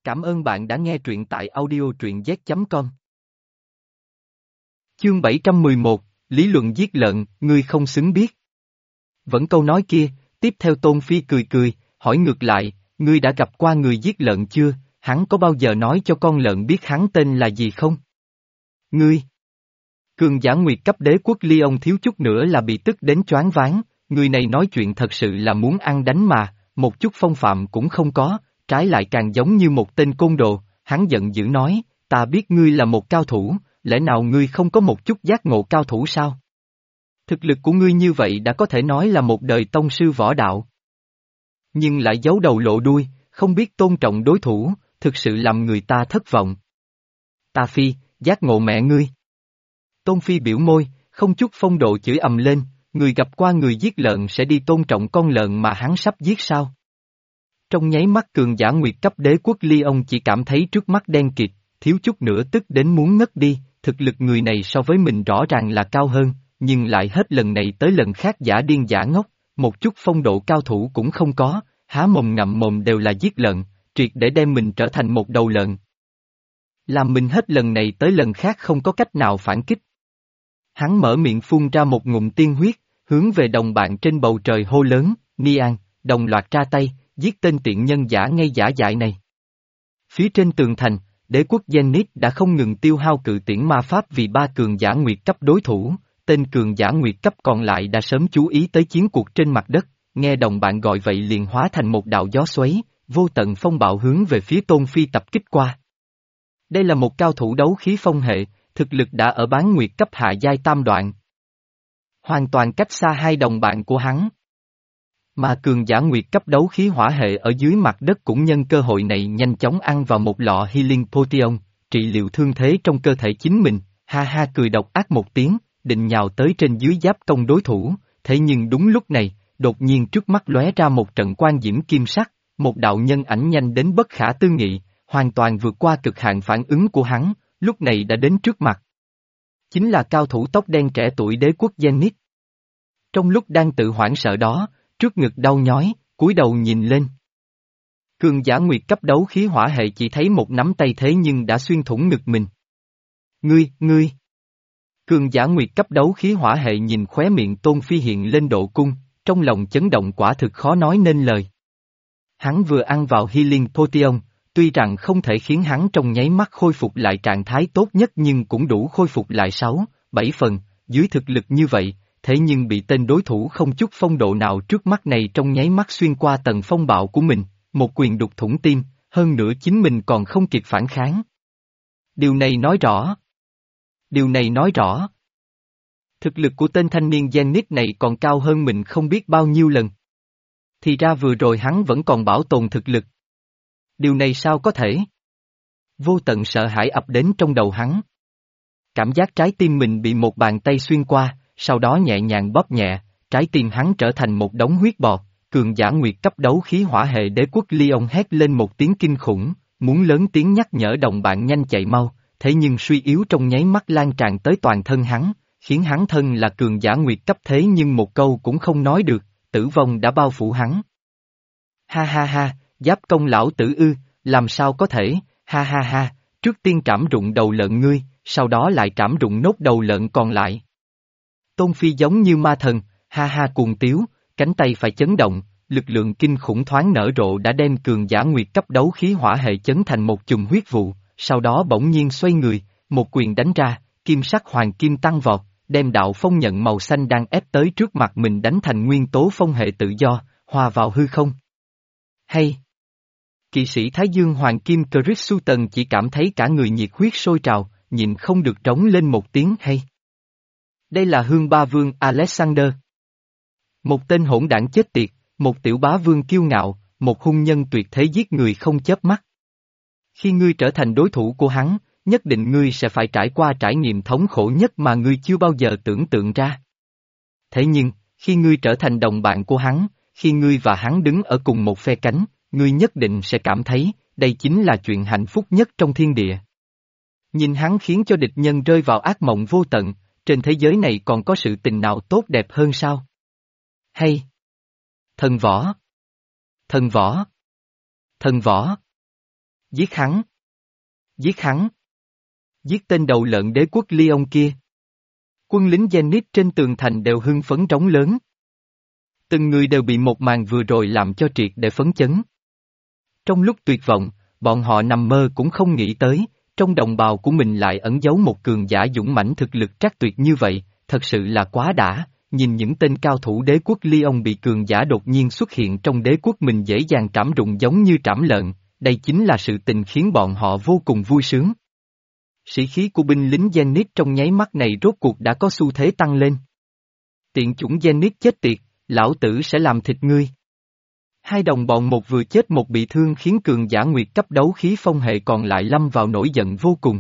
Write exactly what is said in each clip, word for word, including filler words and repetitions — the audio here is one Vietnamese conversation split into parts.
Cảm ơn bạn đã nghe truyện tại audio truyện z chấm com. Chương bảy trăm mười một, Lý luận giết lợn, ngươi không xứng biết. Vẫn câu nói kia, tiếp theo Tôn Phi cười cười, hỏi ngược lại, ngươi đã gặp qua người giết lợn chưa, hắn có bao giờ nói cho con lợn biết hắn tên là gì không? Ngươi! Cường giả nguyệt cấp đế quốc Lyon thiếu chút nữa là bị tức đến choáng váng, người này nói chuyện thật sự là muốn ăn đánh mà, một chút phong phạm cũng không có, trái lại càng giống như một tên côn đồ, hắn giận dữ nói, ta biết ngươi là một cao thủ, lẽ nào ngươi không có một chút giác ngộ cao thủ sao? Thực lực của ngươi như vậy đã có thể nói là một đời tông sư võ đạo. Nhưng lại giấu đầu lộ đuôi, không biết tôn trọng đối thủ, thực sự làm người ta thất vọng. Ta Phi, giác ngộ mẹ ngươi. Tôn Phi biểu môi, không chút phong độ chửi ầm lên, người gặp qua người giết lợn sẽ đi tôn trọng con lợn mà hắn sắp giết sao? Trong nháy mắt cường giả nguyệt cấp đế quốc Lyon chỉ cảm thấy trước mắt đen kịt, thiếu chút nữa tức đến muốn ngất đi, thực lực người này so với mình rõ ràng là cao hơn, nhưng lại hết lần này tới lần khác giả điên giả ngốc, một chút phong độ cao thủ cũng không có, há mồm ngậm mồm đều là giết lợn, triệt để đem mình trở thành một đầu lợn. Làm mình hết lần này tới lần khác không có cách nào phản kích. Hắn mở miệng phun ra một ngụm tiên huyết, hướng về đồng bạn trên bầu trời hô lớn, Nian, đồng loạt ra tay, giết tên tiện nhân giả ngây giả dại này. Phía trên tường thành, đế quốc Zenith đã không ngừng tiêu hao cự tiễn ma pháp vì ba cường giả nguyệt cấp đối thủ, tên cường giả nguyệt cấp còn lại đã sớm chú ý tới chiến cuộc trên mặt đất, nghe đồng bạn gọi vậy liền hóa thành một đạo gió xoáy, vô tận phong bạo hướng về phía Tôn Phi tập kích qua. Đây là một cao thủ đấu khí phong hệ, thực lực đã ở bán nguyệt cấp hạ giai tam đoạn. Hoàn toàn cách xa hai đồng bạn của hắn. Mà cường giả nguyệt cấp đấu khí hỏa hệ ở dưới mặt đất cũng nhân cơ hội này nhanh chóng ăn vào một lọ healing potion, trị liệu thương thế trong cơ thể chính mình, ha ha cười độc ác một tiếng, định nhào tới trên dưới giáp công đối thủ, thế nhưng đúng lúc này, đột nhiên trước mắt lóe ra một trận quang diễm kim sắc, một đạo nhân ảnh nhanh đến bất khả tư nghị, hoàn toàn vượt qua cực hạn phản ứng của hắn, lúc này đã đến trước mặt. Chính là cao thủ tóc đen trẻ tuổi đế quốc Zenith. Trong lúc đang tự hoảng sợ đó, trước ngực đau nhói, cúi đầu nhìn lên. Cường giả nguyệt cấp đấu khí hỏa hệ chỉ thấy một nắm tay thế nhưng đã xuyên thủng ngực mình. Ngươi, ngươi! Cường giả nguyệt cấp đấu khí hỏa hệ nhìn khóe miệng Tôn Phi hiện lên độ cung, trong lòng chấn động quả thực khó nói nên lời. Hắn vừa ăn vào healing potion, tuy rằng không thể khiến hắn trong nháy mắt khôi phục lại trạng thái tốt nhất nhưng cũng đủ khôi phục lại sáu, bảy phần, dưới thực lực như vậy, thế nhưng bị tên đối thủ không chút phong độ nào trước mắt này trong nháy mắt xuyên qua tầng phong bạo của mình, một quyền đục thủng tim, hơn nữa chính mình còn không kịp phản kháng. Điều này nói rõ. Điều này nói rõ. Thực lực của tên thanh niên Zenith này còn cao hơn mình không biết bao nhiêu lần. Thì ra vừa rồi hắn vẫn còn bảo tồn thực lực. Điều này sao có thể? Vô tận sợ hãi ập đến trong đầu hắn. Cảm giác trái tim mình bị một bàn tay xuyên qua, sau đó nhẹ nhàng bóp nhẹ, trái tim hắn trở thành một đống huyết bọt, cường giả nguyệt cấp đấu khí hỏa hệ đế quốc Lyon hét lên một tiếng kinh khủng, muốn lớn tiếng nhắc nhở đồng bạn nhanh chạy mau, thế nhưng suy yếu trong nháy mắt lan tràn tới toàn thân hắn, khiến hắn thân là cường giả nguyệt cấp thế nhưng một câu cũng không nói được, tử vong đã bao phủ hắn. Ha ha ha, giáp công lão tử ư, làm sao có thể, ha ha ha, trước tiên trảm rụng đầu lợn ngươi, sau đó lại trảm rụng nốt đầu lợn còn lại. Tôn Phi giống như ma thần, ha ha cuồng tiếu, cánh tay phải chấn động, lực lượng kinh khủng thoáng nở rộ đã đem cường giả nguyệt cấp đấu khí hỏa hệ chấn thành một chùm huyết vụ, sau đó bỗng nhiên xoay người, một quyền đánh ra, kim sắc hoàng kim tăng vọt, đem đạo phong nhận màu xanh đang ép tới trước mặt mình đánh thành nguyên tố phong hệ tự do, hòa vào hư không. Hay! Kỵ sĩ Thái Dương Hoàng Kim Chris Sutton chỉ cảm thấy cả người nhiệt huyết sôi trào, nhịn không được trống lên một tiếng hay. Đây là Hương Ba Vương Alexander. Một tên hỗn đảng chết tiệt, một tiểu bá vương kiêu ngạo, một hung nhân tuyệt thế giết người không chớp mắt. Khi ngươi trở thành đối thủ của hắn, nhất định ngươi sẽ phải trải qua trải nghiệm thống khổ nhất mà ngươi chưa bao giờ tưởng tượng ra. Thế nhưng, khi ngươi trở thành đồng bạn của hắn, khi ngươi và hắn đứng ở cùng một phe cánh, ngươi nhất định sẽ cảm thấy, đây chính là chuyện hạnh phúc nhất trong thiên địa. Nhìn hắn khiến cho địch nhân rơi vào ác mộng vô tận, trên thế giới này còn có sự tình nào tốt đẹp hơn sao? Hay! Thần võ! Thần võ! Thần võ! Giết hắn! Giết hắn! Giết tên đầu lợn đế quốc Lyon kia! Quân lính Zenith trên tường thành đều hưng phấn trống lớn. Từng người đều bị một màn vừa rồi làm cho triệt để phấn chấn. Trong lúc tuyệt vọng, bọn họ nằm mơ cũng không nghĩ tới, trong đồng bào của mình lại ẩn giấu một cường giả dũng mãnh thực lực trắc tuyệt như vậy, thật sự là quá đã. Nhìn những tên cao thủ đế quốc Lyon bị cường giả đột nhiên xuất hiện trong đế quốc mình dễ dàng trảm rụng giống như trảm lợn, đây chính là sự tình khiến bọn họ vô cùng vui sướng. Sĩ khí của binh lính Zenith trong nháy mắt này rốt cuộc đã có xu thế tăng lên. Tiện chủng Zenith chết tiệt, lão tử sẽ làm thịt ngươi. Hai đồng bọn một vừa chết một bị thương khiến cường giả nguyệt cấp đấu khí phong hệ còn lại lâm vào nổi giận vô cùng.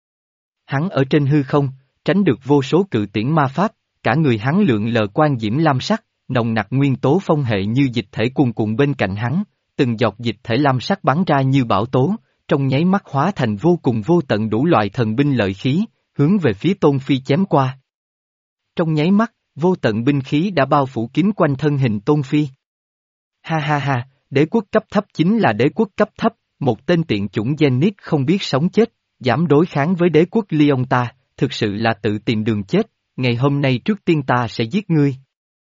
Hắn ở trên hư không, tránh được vô số cự tiễn ma pháp, cả người hắn lượn lờ quang diễm lam sắc, nồng nặc nguyên tố phong hệ như dịch thể cuồn cuộn bên cạnh hắn, từng giọt dịch thể lam sắc bắn ra như bão tố, trong nháy mắt hóa thành vô cùng vô tận đủ loại thần binh lợi khí, hướng về phía Tôn Phi chém qua. Trong nháy mắt, vô tận binh khí đã bao phủ kín quanh thân hình Tôn Phi. Ha ha ha, đế quốc cấp thấp chính là đế quốc cấp thấp, một tên tiện chủng Zenith không biết sống chết, dám đối kháng với đế quốc Lyon ta, thực sự là tự tìm đường chết, ngày hôm nay trước tiên ta sẽ giết ngươi.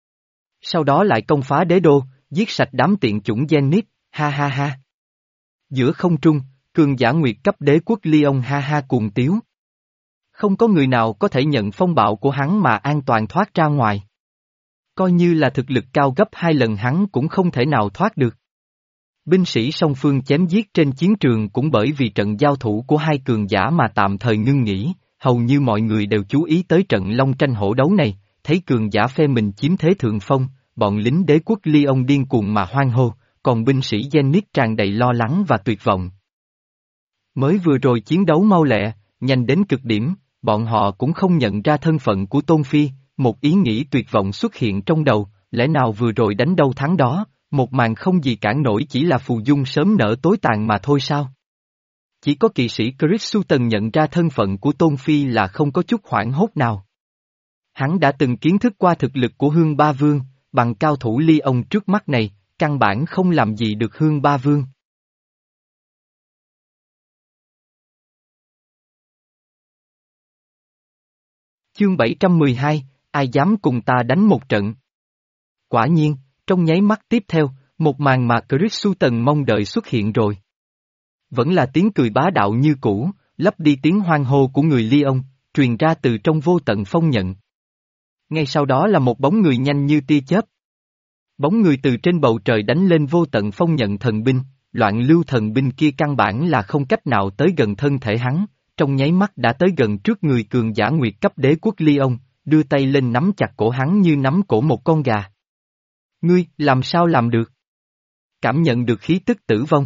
Sau đó lại công phá đế đô, giết sạch đám tiện chủng Zenith, ha ha ha. Giữa không trung, cường giả nguyệt cấp đế quốc Lyon ha ha cuồng tiếu. Không có người nào có thể nhận phong bạo của hắn mà an toàn thoát ra ngoài. Coi như là thực lực cao gấp hai lần hắn cũng không thể nào thoát được. Binh sĩ song phương chém giết trên chiến trường cũng bởi vì trận giao thủ của hai cường giả mà tạm thời ngưng nghỉ, hầu như mọi người đều chú ý tới trận long tranh hổ đấu này, thấy cường giả phe mình chiếm thế thượng phong, bọn lính đế quốc Lyon điên cuồng mà hoan hô, còn binh sĩ Zenith tràn đầy lo lắng và tuyệt vọng. Mới vừa rồi chiến đấu mau lẹ, nhanh đến cực điểm, bọn họ cũng không nhận ra thân phận của Tôn Phi, một ý nghĩ tuyệt vọng xuất hiện trong đầu, lẽ nào vừa rồi đánh đâu thắng đó, một màn không gì cản nổi chỉ là phù dung sớm nở tối tàn mà thôi sao? Chỉ có kỵ sĩ Chris Sutton nhận ra thân phận của Tôn Phi là không có chút hoảng hốt nào. Hắn đã từng kiến thức qua thực lực của Hương Ba Vương, bằng cao thủ Lyon trước mắt này, căn bản không làm gì được Hương Ba Vương. Chương bảy trăm mười hai, ai dám cùng ta đánh một trận? Quả nhiên, trong nháy mắt tiếp theo, một màn mà Chris Sutton mong đợi xuất hiện rồi. Vẫn là tiếng cười bá đạo như cũ, lấp đi tiếng hoan hô của người Lyon, truyền ra từ trong vô tận phong nhận. Ngay sau đó là một bóng người nhanh như tia chớp. Bóng người từ trên bầu trời đánh lên vô tận phong nhận thần binh, loạn lưu thần binh kia căn bản là không cách nào tới gần thân thể hắn, trong nháy mắt đã tới gần trước người cường giả nguyệt cấp đế quốc Lyon, đưa tay lên nắm chặt cổ hắn như nắm cổ một con gà. Ngươi, làm sao làm được? Cảm nhận được khí tức tử vong.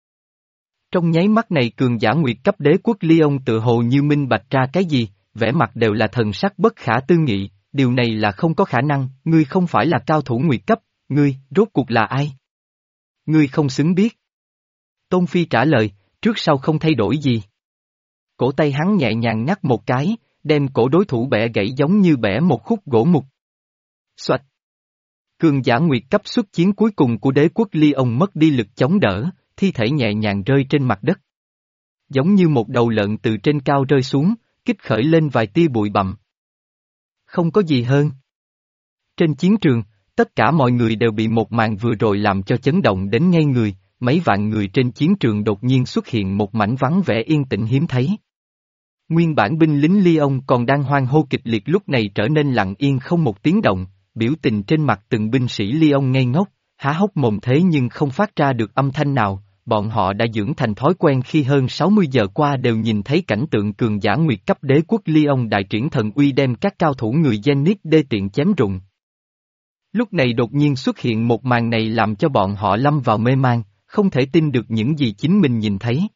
Trong nháy mắt này cường giả nguyệt cấp đế quốc Lyon tự hồ như minh bạch ra cái gì, vẻ mặt đều là thần sắc bất khả tư nghị, điều này là không có khả năng, ngươi không phải là cao thủ nguyệt cấp, ngươi, rốt cuộc là ai? Ngươi không xứng biết. Tôn Phi trả lời, trước sau không thay đổi gì. Cổ tay hắn nhẹ nhàng ngắt một cái, đem cổ đối thủ bẻ gãy giống như bẻ một khúc gỗ mục. Xoạch. Cường giả nguyệt cấp xuất chiến cuối cùng của đế quốc Lyon mất đi lực chống đỡ, thi thể nhẹ nhàng rơi trên mặt đất. Giống như một đầu lợn từ trên cao rơi xuống, kích khởi lên vài tia bụi bặm. Không có gì hơn. Trên chiến trường, tất cả mọi người đều bị một màn vừa rồi làm cho chấn động đến ngay người, mấy vạn người trên chiến trường đột nhiên xuất hiện một mảnh vắng vẻ yên tĩnh hiếm thấy. Nguyên bản binh lính Lyon còn đang hoan hô kịch liệt lúc này trở nên lặng yên không một tiếng động, biểu tình trên mặt từng binh sĩ Lyon ngây ngốc, há hốc mồm thế nhưng không phát ra được âm thanh nào, bọn họ đã dưỡng thành thói quen khi hơn sáu mươi giờ qua đều nhìn thấy cảnh tượng cường giả nguyệt cấp đế quốc Lyon đại triển thần uy đem các cao thủ người Zenith đê tiện chém rụng. Lúc này đột nhiên xuất hiện một màn này làm cho bọn họ lâm vào mê man, không thể tin được những gì chính mình nhìn thấy.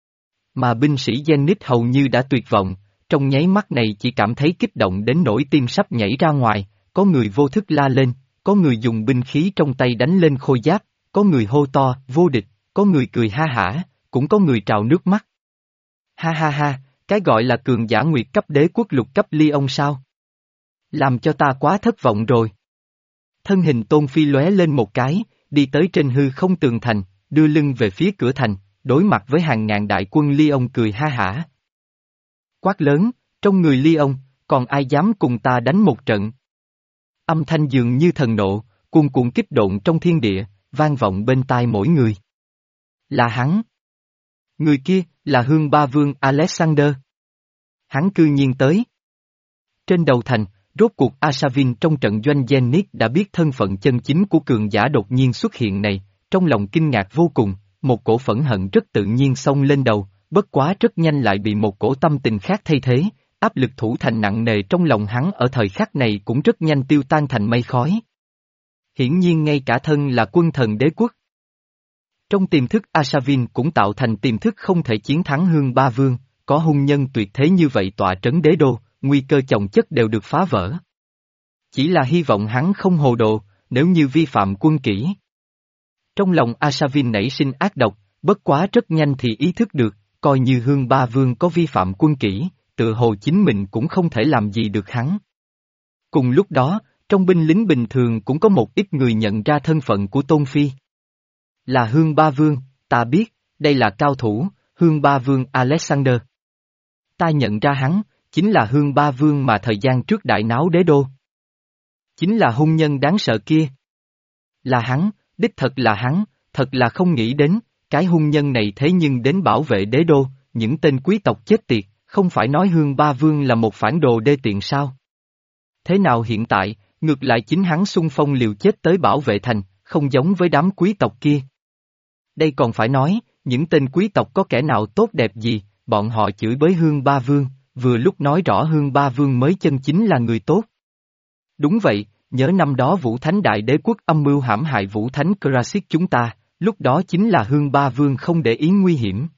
Mà binh sĩ Zenith hầu như đã tuyệt vọng, trong nháy mắt này chỉ cảm thấy kích động đến nỗi tim sắp nhảy ra ngoài, có người vô thức la lên, có người dùng binh khí trong tay đánh lên khôi giáp, có người hô to, vô địch, có người cười ha hả, cũng có người trào nước mắt. Ha ha ha, cái gọi là cường giả nguyệt cấp đế quốc lục cấp Lyon sao? Làm cho ta quá thất vọng rồi. Thân hình Tôn Phi lóe lên một cái, đi tới trên hư không tường thành, đưa lưng về phía cửa thành, đối mặt với hàng ngàn đại quân Lyon cười ha hả. Quát lớn, trong người Lyon, còn ai dám cùng ta đánh một trận? Âm thanh dường như thần nộ, cuồn cuộn kích động trong thiên địa, vang vọng bên tai mỗi người. Là hắn. Người kia, là Hương Ba Vương Alexander. Hắn cư nhiên tới. Trên đầu thành, rốt cuộc Arshavin trong trận doanh Zenith đã biết thân phận chân chính của cường giả đột nhiên xuất hiện này, trong lòng kinh ngạc vô cùng, một cổ phẫn hận rất tự nhiên xông lên đầu, bất quá rất nhanh lại bị một cổ tâm tình khác thay thế, áp lực thủ thành nặng nề trong lòng hắn ở thời khắc này cũng rất nhanh tiêu tan thành mây khói. Hiển nhiên ngay cả thân là quân thần đế quốc. Trong tiềm thức Arshavin cũng tạo thành tiềm thức không thể chiến thắng Hương Ba Vương, có hung nhân tuyệt thế như vậy tọa trấn đế đô, nguy cơ chồng chất đều được phá vỡ. Chỉ là hy vọng hắn không hồ đồ, nếu như vi phạm quân kỷ. Trong lòng Arshavin nảy sinh ác độc, bất quá rất nhanh thì ý thức được, coi như Hương Ba Vương có vi phạm quân kỷ, tự hồ chính mình cũng không thể làm gì được hắn. Cùng lúc đó, trong binh lính bình thường cũng có một ít người nhận ra thân phận của Tôn Phi. Là Hương Ba Vương, ta biết, đây là cao thủ, Hương Ba Vương Alexander. Ta nhận ra hắn, chính là Hương Ba Vương mà thời gian trước đại náo đế đô. Chính là hung nhân đáng sợ kia. Là hắn, đích thật là hắn, thật là không nghĩ đến, cái hung nhân này thế nhưng đến bảo vệ đế đô, những tên quý tộc chết tiệt, không phải nói Hương Ba Vương là một phản đồ đê tiện sao? Thế nào hiện tại, ngược lại chính hắn xung phong liều chết tới bảo vệ thành, không giống với đám quý tộc kia. Đây còn phải nói, những tên quý tộc có kẻ nào tốt đẹp gì, bọn họ chửi bới Hương Ba Vương, vừa lúc nói rõ Hương Ba Vương mới chân chính là người tốt. Đúng vậy, nhớ năm đó Vũ Thánh Đại Đế Quốc âm mưu hãm hại Vũ Thánh Krasit chúng ta, lúc đó chính là Hương Ba Vương không để ý nguy hiểm.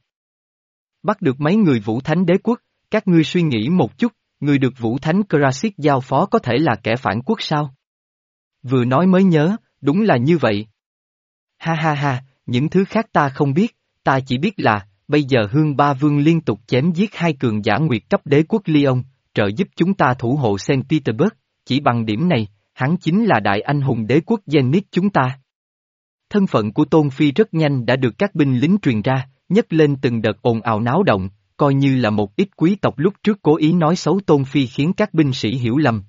Bắt được mấy người Vũ Thánh Đế Quốc, các ngươi suy nghĩ một chút, người được Vũ Thánh Krasit giao phó có thể là kẻ phản quốc sao? Vừa nói mới nhớ, đúng là như vậy. Ha ha ha, những thứ khác ta không biết, ta chỉ biết là, bây giờ Hương Ba Vương liên tục chém giết hai cường giả nguyệt cấp đế quốc Lyon, trợ giúp chúng ta thủ hộ Saint Petersburg, chỉ bằng điểm này, hắn chính là đại anh hùng đế quốc Zenith chúng ta. Thân phận của Tôn Phi rất nhanh đã được các binh lính truyền ra, nhấc lên từng đợt ồn ào náo động, coi như là một ít quý tộc lúc trước cố ý nói xấu Tôn Phi khiến các binh sĩ hiểu lầm.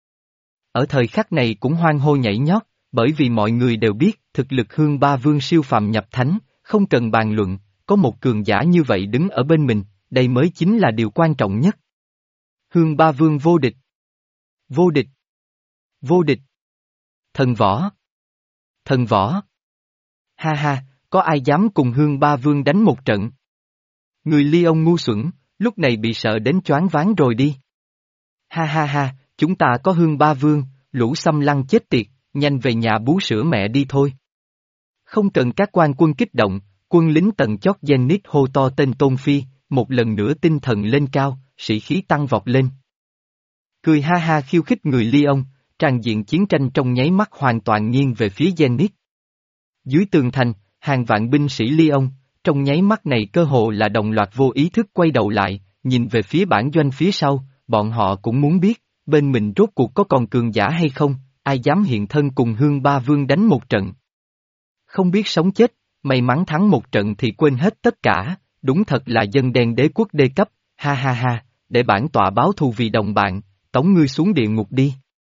Ở thời khắc này cũng hoan hô nhảy nhót, bởi vì mọi người đều biết thực lực Hương Ba Vương siêu phàm nhập thánh, không cần bàn luận, có một cường giả như vậy đứng ở bên mình, đây mới chính là điều quan trọng nhất. Hương Ba Vương vô địch. Vô địch. Vô địch. Thần võ. Thần võ. Ha ha, có ai dám cùng Hương Ba Vương đánh một trận? Người Lyon ngu xuẩn, lúc này bị sợ đến choáng váng rồi đi. Ha ha ha, chúng ta có Hương Ba Vương, lũ xâm lăng chết tiệt, nhanh về nhà bú sữa mẹ đi thôi. Không cần các quan quân kích động, quân lính tầng chót Zenith hô to tên Tôn Phi, một lần nữa tinh thần lên cao, sĩ khí tăng vọt lên. Cười ha ha khiêu khích người Lyon, tràn diện chiến tranh trong nháy mắt hoàn toàn nghiêng về phía Zenith. Dưới tường thành, hàng vạn binh sĩ Lyon, trong nháy mắt này cơ hồ là đồng loạt vô ý thức quay đầu lại, nhìn về phía bản doanh phía sau, bọn họ cũng muốn biết, bên mình rốt cuộc có còn cường giả hay không, ai dám hiện thân cùng Hương Ba Vương đánh một trận. Không biết sống chết, may mắn thắng một trận thì quên hết tất cả, đúng thật là dân đen đế quốc đê cấp, ha ha ha, để bản tọa báo thù vì đồng bạn, tống ngươi xuống địa ngục đi.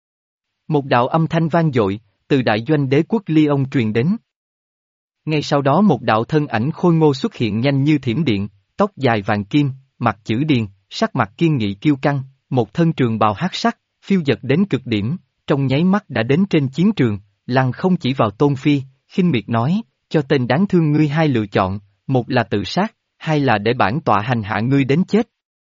Một đạo âm thanh vang dội, từ đại doanh đế quốc Lyon truyền đến. Ngay sau đó một đạo thân ảnh khôi ngô xuất hiện nhanh như thiểm điện, tóc dài vàng kim, mặt chữ điền, sắc mặt kiên nghị kiêu căng, một thân trường bào hắc sắc, phiêu dật đến cực điểm, trong nháy mắt đã đến trên chiến trường, lăng không chỉ vào Tôn Phi, khinh miệt nói, cho tên đáng thương ngươi hai lựa chọn, một là tự sát, hai là để bản tọa hành hạ ngươi đến chết.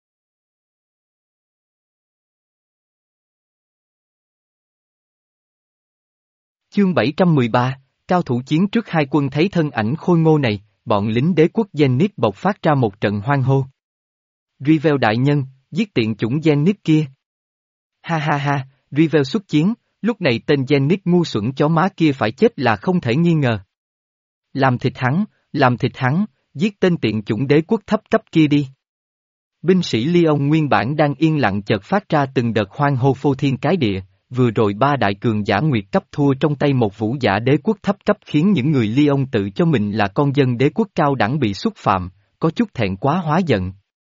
Chương bảy trăm mười ba, cao thủ chiến trước hai quân thấy thân ảnh khôi ngô này, bọn lính đế quốc Zenith bộc phát ra một trận hoan hô. Rivel đại nhân, giết tiện chủng Zenith kia. Ha ha ha, Rivel xuất chiến, lúc này tên Zenith ngu xuẩn chó má kia phải chết là không thể nghi ngờ. Làm thịt hắn, làm thịt hắn, giết tên tiện chủng đế quốc thấp cấp kia đi. Binh sĩ Lyon nguyên bản đang yên lặng chợt phát ra từng đợt hoan hô phô thiên cái địa, vừa rồi ba đại cường giả nguyệt cấp thua trong tay một vũ giả đế quốc thấp cấp khiến những người Lyon tự cho mình là con dân đế quốc cao đẳng bị xúc phạm, có chút thẹn quá hóa giận.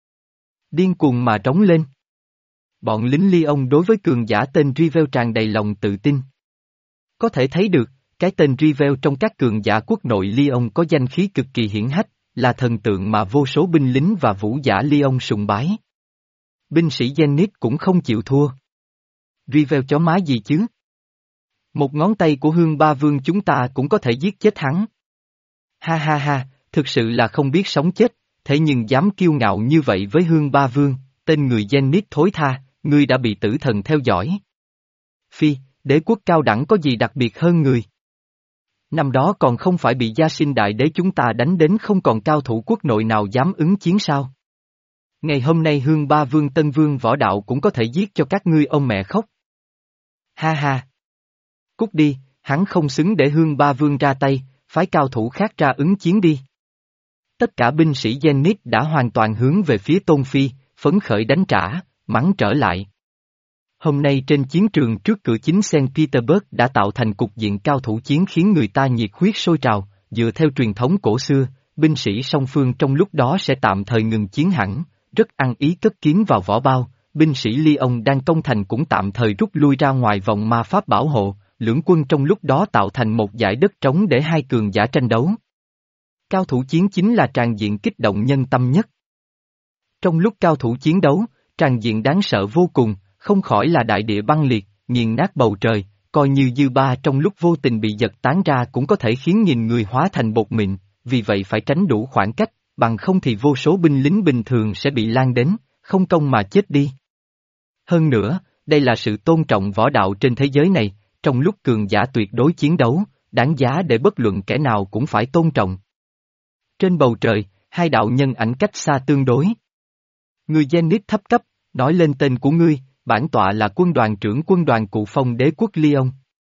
Điên cuồng mà trống lên. Bọn lính Lyon đối với cường giả tên Rivel tràn đầy lòng tự tin. Có thể thấy được, cái tên Rivel trong các cường giả quốc nội Lyon có danh khí cực kỳ hiển hách, là thần tượng mà vô số binh lính và vũ giả Lyon sùng bái. Binh sĩ Zenith cũng không chịu thua. Rivel chó má gì chứ? Một ngón tay của Hương Ba Vương chúng ta cũng có thể giết chết hắn. Ha ha ha, thực sự là không biết sống chết, thế nhưng dám kiêu ngạo như vậy với Hương Ba Vương, tên người Zenith thối tha, ngươi đã bị tử thần theo dõi. Phi, đế quốc cao đẳng có gì đặc biệt hơn người? Năm đó còn không phải bị Gia Sinh đại đế chúng ta đánh đến không còn cao thủ quốc nội nào dám ứng chiến sao? Ngày hôm nay Hương Ba Vương Tân Vương võ đạo cũng có thể giết cho các ngươi ông mẹ khóc. Ha ha. Cút đi, hắn không xứng để Hương Ba Vương ra tay, phái cao thủ khác ra ứng chiến đi. Tất cả binh sĩ Zenith đã hoàn toàn hướng về phía Tôn Phi, phấn khởi đánh trả, mắng trở lại. Hôm nay trên chiến trường trước cửa chính Saint Petersburg đã tạo thành cục diện cao thủ chiến khiến người ta nhiệt huyết sôi trào, dựa theo truyền thống cổ xưa, binh sĩ song phương trong lúc đó sẽ tạm thời ngừng chiến hẳn, rất ăn ý cất kiếm vào vỏ bao, binh sĩ Lyon đang công thành cũng tạm thời rút lui ra ngoài vòng ma pháp bảo hộ, lưỡng quân trong lúc đó tạo thành một dải đất trống để hai cường giả tranh đấu. Cao thủ chiến chính là tràn diện kích động nhân tâm nhất. Trong lúc cao thủ chiến đấu, tràn diện đáng sợ vô cùng, không khỏi là đại địa băng liệt, nghiền nát bầu trời, coi như dư ba trong lúc vô tình bị giật tán ra cũng có thể khiến nghìn người hóa thành bột mịn, vì vậy phải tránh đủ khoảng cách, bằng không thì vô số binh lính bình thường sẽ bị lan đến, không công mà chết đi. Hơn nữa, đây là sự tôn trọng võ đạo trên thế giới này, trong lúc cường giả tuyệt đối chiến đấu, đáng giá để bất luận kẻ nào cũng phải tôn trọng. Trên bầu trời, hai đạo nhân ảnh cách xa tương đối. Người Zenith thấp cấp, nói lên tên của ngươi, bản tọa là quân đoàn trưởng quân đoàn cụ phong đế quốc Lyon.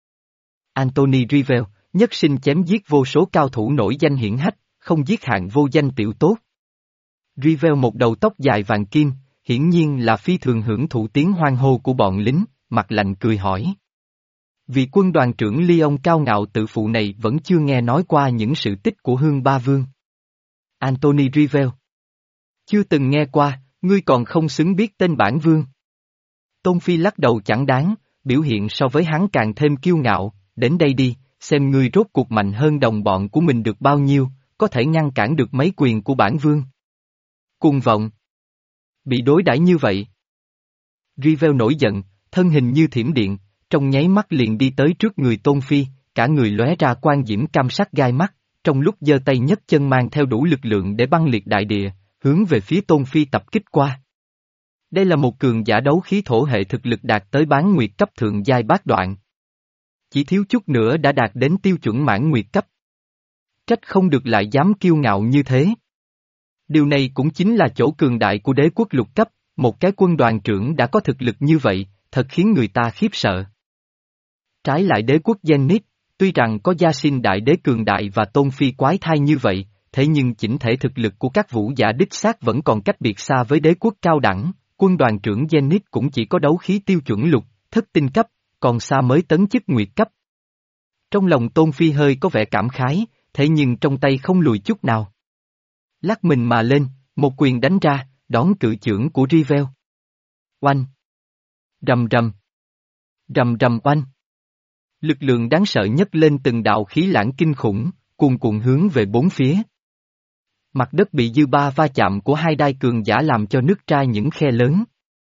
Anthony Rivel, nhất sinh chém giết vô số cao thủ nổi danh hiển hách, không giết hạng vô danh tiểu tốt. Rivel một đầu tóc dài vàng kim, hiển nhiên là phi thường hưởng thụ tiếng hoan hô của bọn lính, mặt lạnh cười hỏi. Vì quân đoàn trưởng Lyon cao ngạo tự phụ này vẫn chưa nghe nói qua những sự tích của Hương Ba Vương. Anthony Rivel. Chưa từng nghe qua, ngươi còn không xứng biết tên bản vương. Tôn Phi lắc đầu chẳng đáng, biểu hiện so với hắn càng thêm kiêu ngạo, đến đây đi, xem ngươi rốt cuộc mạnh hơn đồng bọn của mình được bao nhiêu, có thể ngăn cản được mấy quyền của bản vương. Cuồng vọng. Bị đối đãi như vậy. Rivel nổi giận, thân hình như thiểm điện, trong nháy mắt liền đi tới trước người Tôn Phi, cả người lóe ra quang diễm cam sắc gai mắt, trong lúc giơ tay nhấc chân mang theo đủ lực lượng để băng liệt đại địa, hướng về phía Tôn Phi tập kích qua. Đây là một cường giả đấu khí thổ hệ thực lực đạt tới bán nguyệt cấp thượng giai bát đoạn. Chỉ thiếu chút nữa đã đạt đến tiêu chuẩn mãn nguyệt cấp. Trách không được lại dám kiêu ngạo như thế. Điều này cũng chính là chỗ cường đại của đế quốc lục cấp, một cái quân đoàn trưởng đã có thực lực như vậy, thật khiến người ta khiếp sợ. Trái lại đế quốc Zenith, tuy rằng có Gia Sinh đại đế cường đại và Tôn Phi quái thai như vậy, thế nhưng chỉnh thể thực lực của các vũ giả đích xác vẫn còn cách biệt xa với đế quốc cao đẳng, quân đoàn trưởng Zenith cũng chỉ có đấu khí tiêu chuẩn lục, thất tinh cấp, còn xa mới tấn chức nguyệt cấp. Trong lòng Tôn Phi hơi có vẻ cảm khái, thế nhưng trong tay không lùi chút nào. Lắc mình mà lên, một quyền đánh ra, đón cự chưởng của Rivel. Oanh! Rầm rầm! Rầm rầm oanh! Lực lượng đáng sợ nhất lên từng đạo khí lãng kinh khủng, cuồn cuộn hướng về bốn phía. Mặt đất bị dư ba va chạm của hai đai cường giả làm cho nứt ra những khe lớn.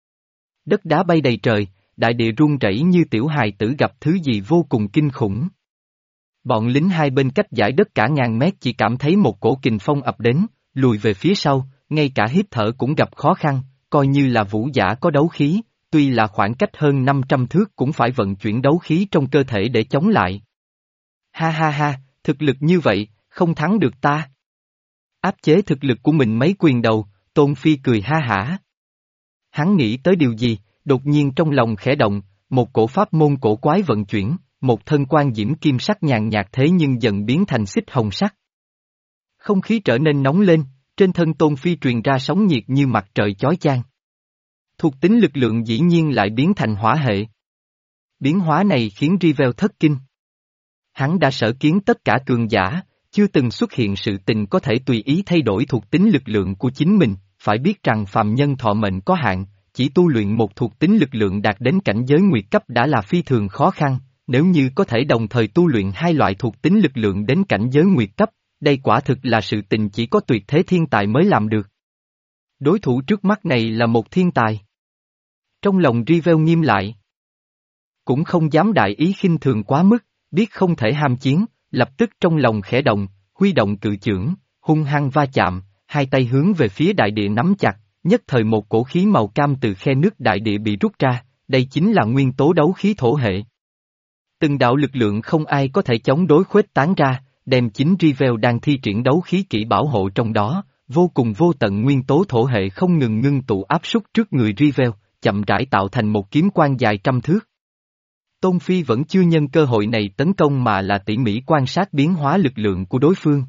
Đất đá bay đầy trời, đại địa rung rẩy như tiểu hài tử gặp thứ gì vô cùng kinh khủng. Bọn lính hai bên cách dải đất cả ngàn mét chỉ cảm thấy một cổ kình phong ập đến, lùi về phía sau, ngay cả hít thở cũng gặp khó khăn, coi như là vũ giả có đấu khí, tuy là khoảng cách hơn năm trăm thước cũng phải vận chuyển đấu khí trong cơ thể để chống lại. Ha ha ha, thực lực như vậy, không thắng được ta. Áp chế thực lực của mình mấy quyền đầu, Tôn Phi cười ha hả. Hắn nghĩ tới điều gì, đột nhiên trong lòng khẽ động, một cổ pháp môn cổ quái vận chuyển, một thân quan diễm kim sắc nhàn nhạt thế nhưng dần biến thành xích hồng sắc. Không khí trở nên nóng lên, trên thân Tôn Phi truyền ra sóng nhiệt như mặt trời chói chang. Thuộc tính lực lượng dĩ nhiên lại biến thành hỏa hệ. Biến hóa này khiến Rivel thất kinh. Hắn đã sở kiến tất cả cường giả, chưa từng xuất hiện sự tình có thể tùy ý thay đổi thuộc tính lực lượng của chính mình, phải biết rằng phàm nhân thọ mệnh có hạn, chỉ tu luyện một thuộc tính lực lượng đạt đến cảnh giới nguyệt cấp đã là phi thường khó khăn, nếu như có thể đồng thời tu luyện hai loại thuộc tính lực lượng đến cảnh giới nguyệt cấp, đây quả thực là sự tình chỉ có tuyệt thế thiên tài mới làm được. Đối thủ trước mắt này là một thiên tài. Trong lòng Rivel nghiêm lại. Cũng không dám đại ý khinh thường quá mức, biết không thể ham chiến, lập tức trong lòng khẽ động, huy động cự chưởng, hung hăng va chạm, hai tay hướng về phía đại địa nắm chặt, nhất thời một cổ khí màu cam từ khe nước đại địa bị rút ra, đây chính là nguyên tố đấu khí thổ hệ. Từng đạo lực lượng không ai có thể chống đối khuếch tán ra, đem chính Rivel đang thi triển đấu khí kỹ bảo hộ trong đó, vô cùng vô tận nguyên tố thổ hệ không ngừng ngưng tụ áp súc trước người Rivel, chậm rãi tạo thành một kiếm quan dài trăm thước. Tôn Phi vẫn chưa nhân cơ hội này tấn công mà là tỉ mỉ quan sát biến hóa lực lượng của đối phương.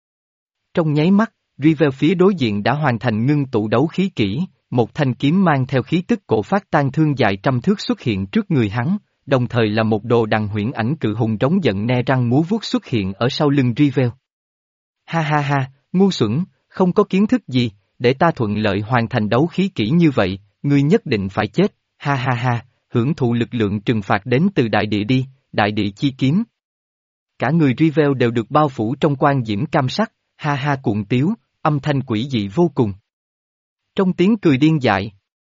Trong nháy mắt, Rivel phía đối diện đã hoàn thành ngưng tụ đấu khí kỹ, một thanh kiếm mang theo khí tức cổ phát tan thương dài trăm thước xuất hiện trước người hắn, đồng thời là một đồ đằng huyễn ảnh cự hùng trống giận ne răng múa vuốt xuất hiện ở sau lưng Rivel. Ha ha ha, ngu xuẩn, không có kiến thức gì, để ta thuận lợi hoàn thành đấu khí kỹ như vậy, ngươi nhất định phải chết, ha ha ha, hưởng thụ lực lượng trừng phạt đến từ đại địa đi, đại địa chi kiếm. Cả người Rivel đều được bao phủ trong quang diễm cam sắc, ha ha cuộn tiếu, âm thanh quỷ dị vô cùng. Trong tiếng cười điên dại,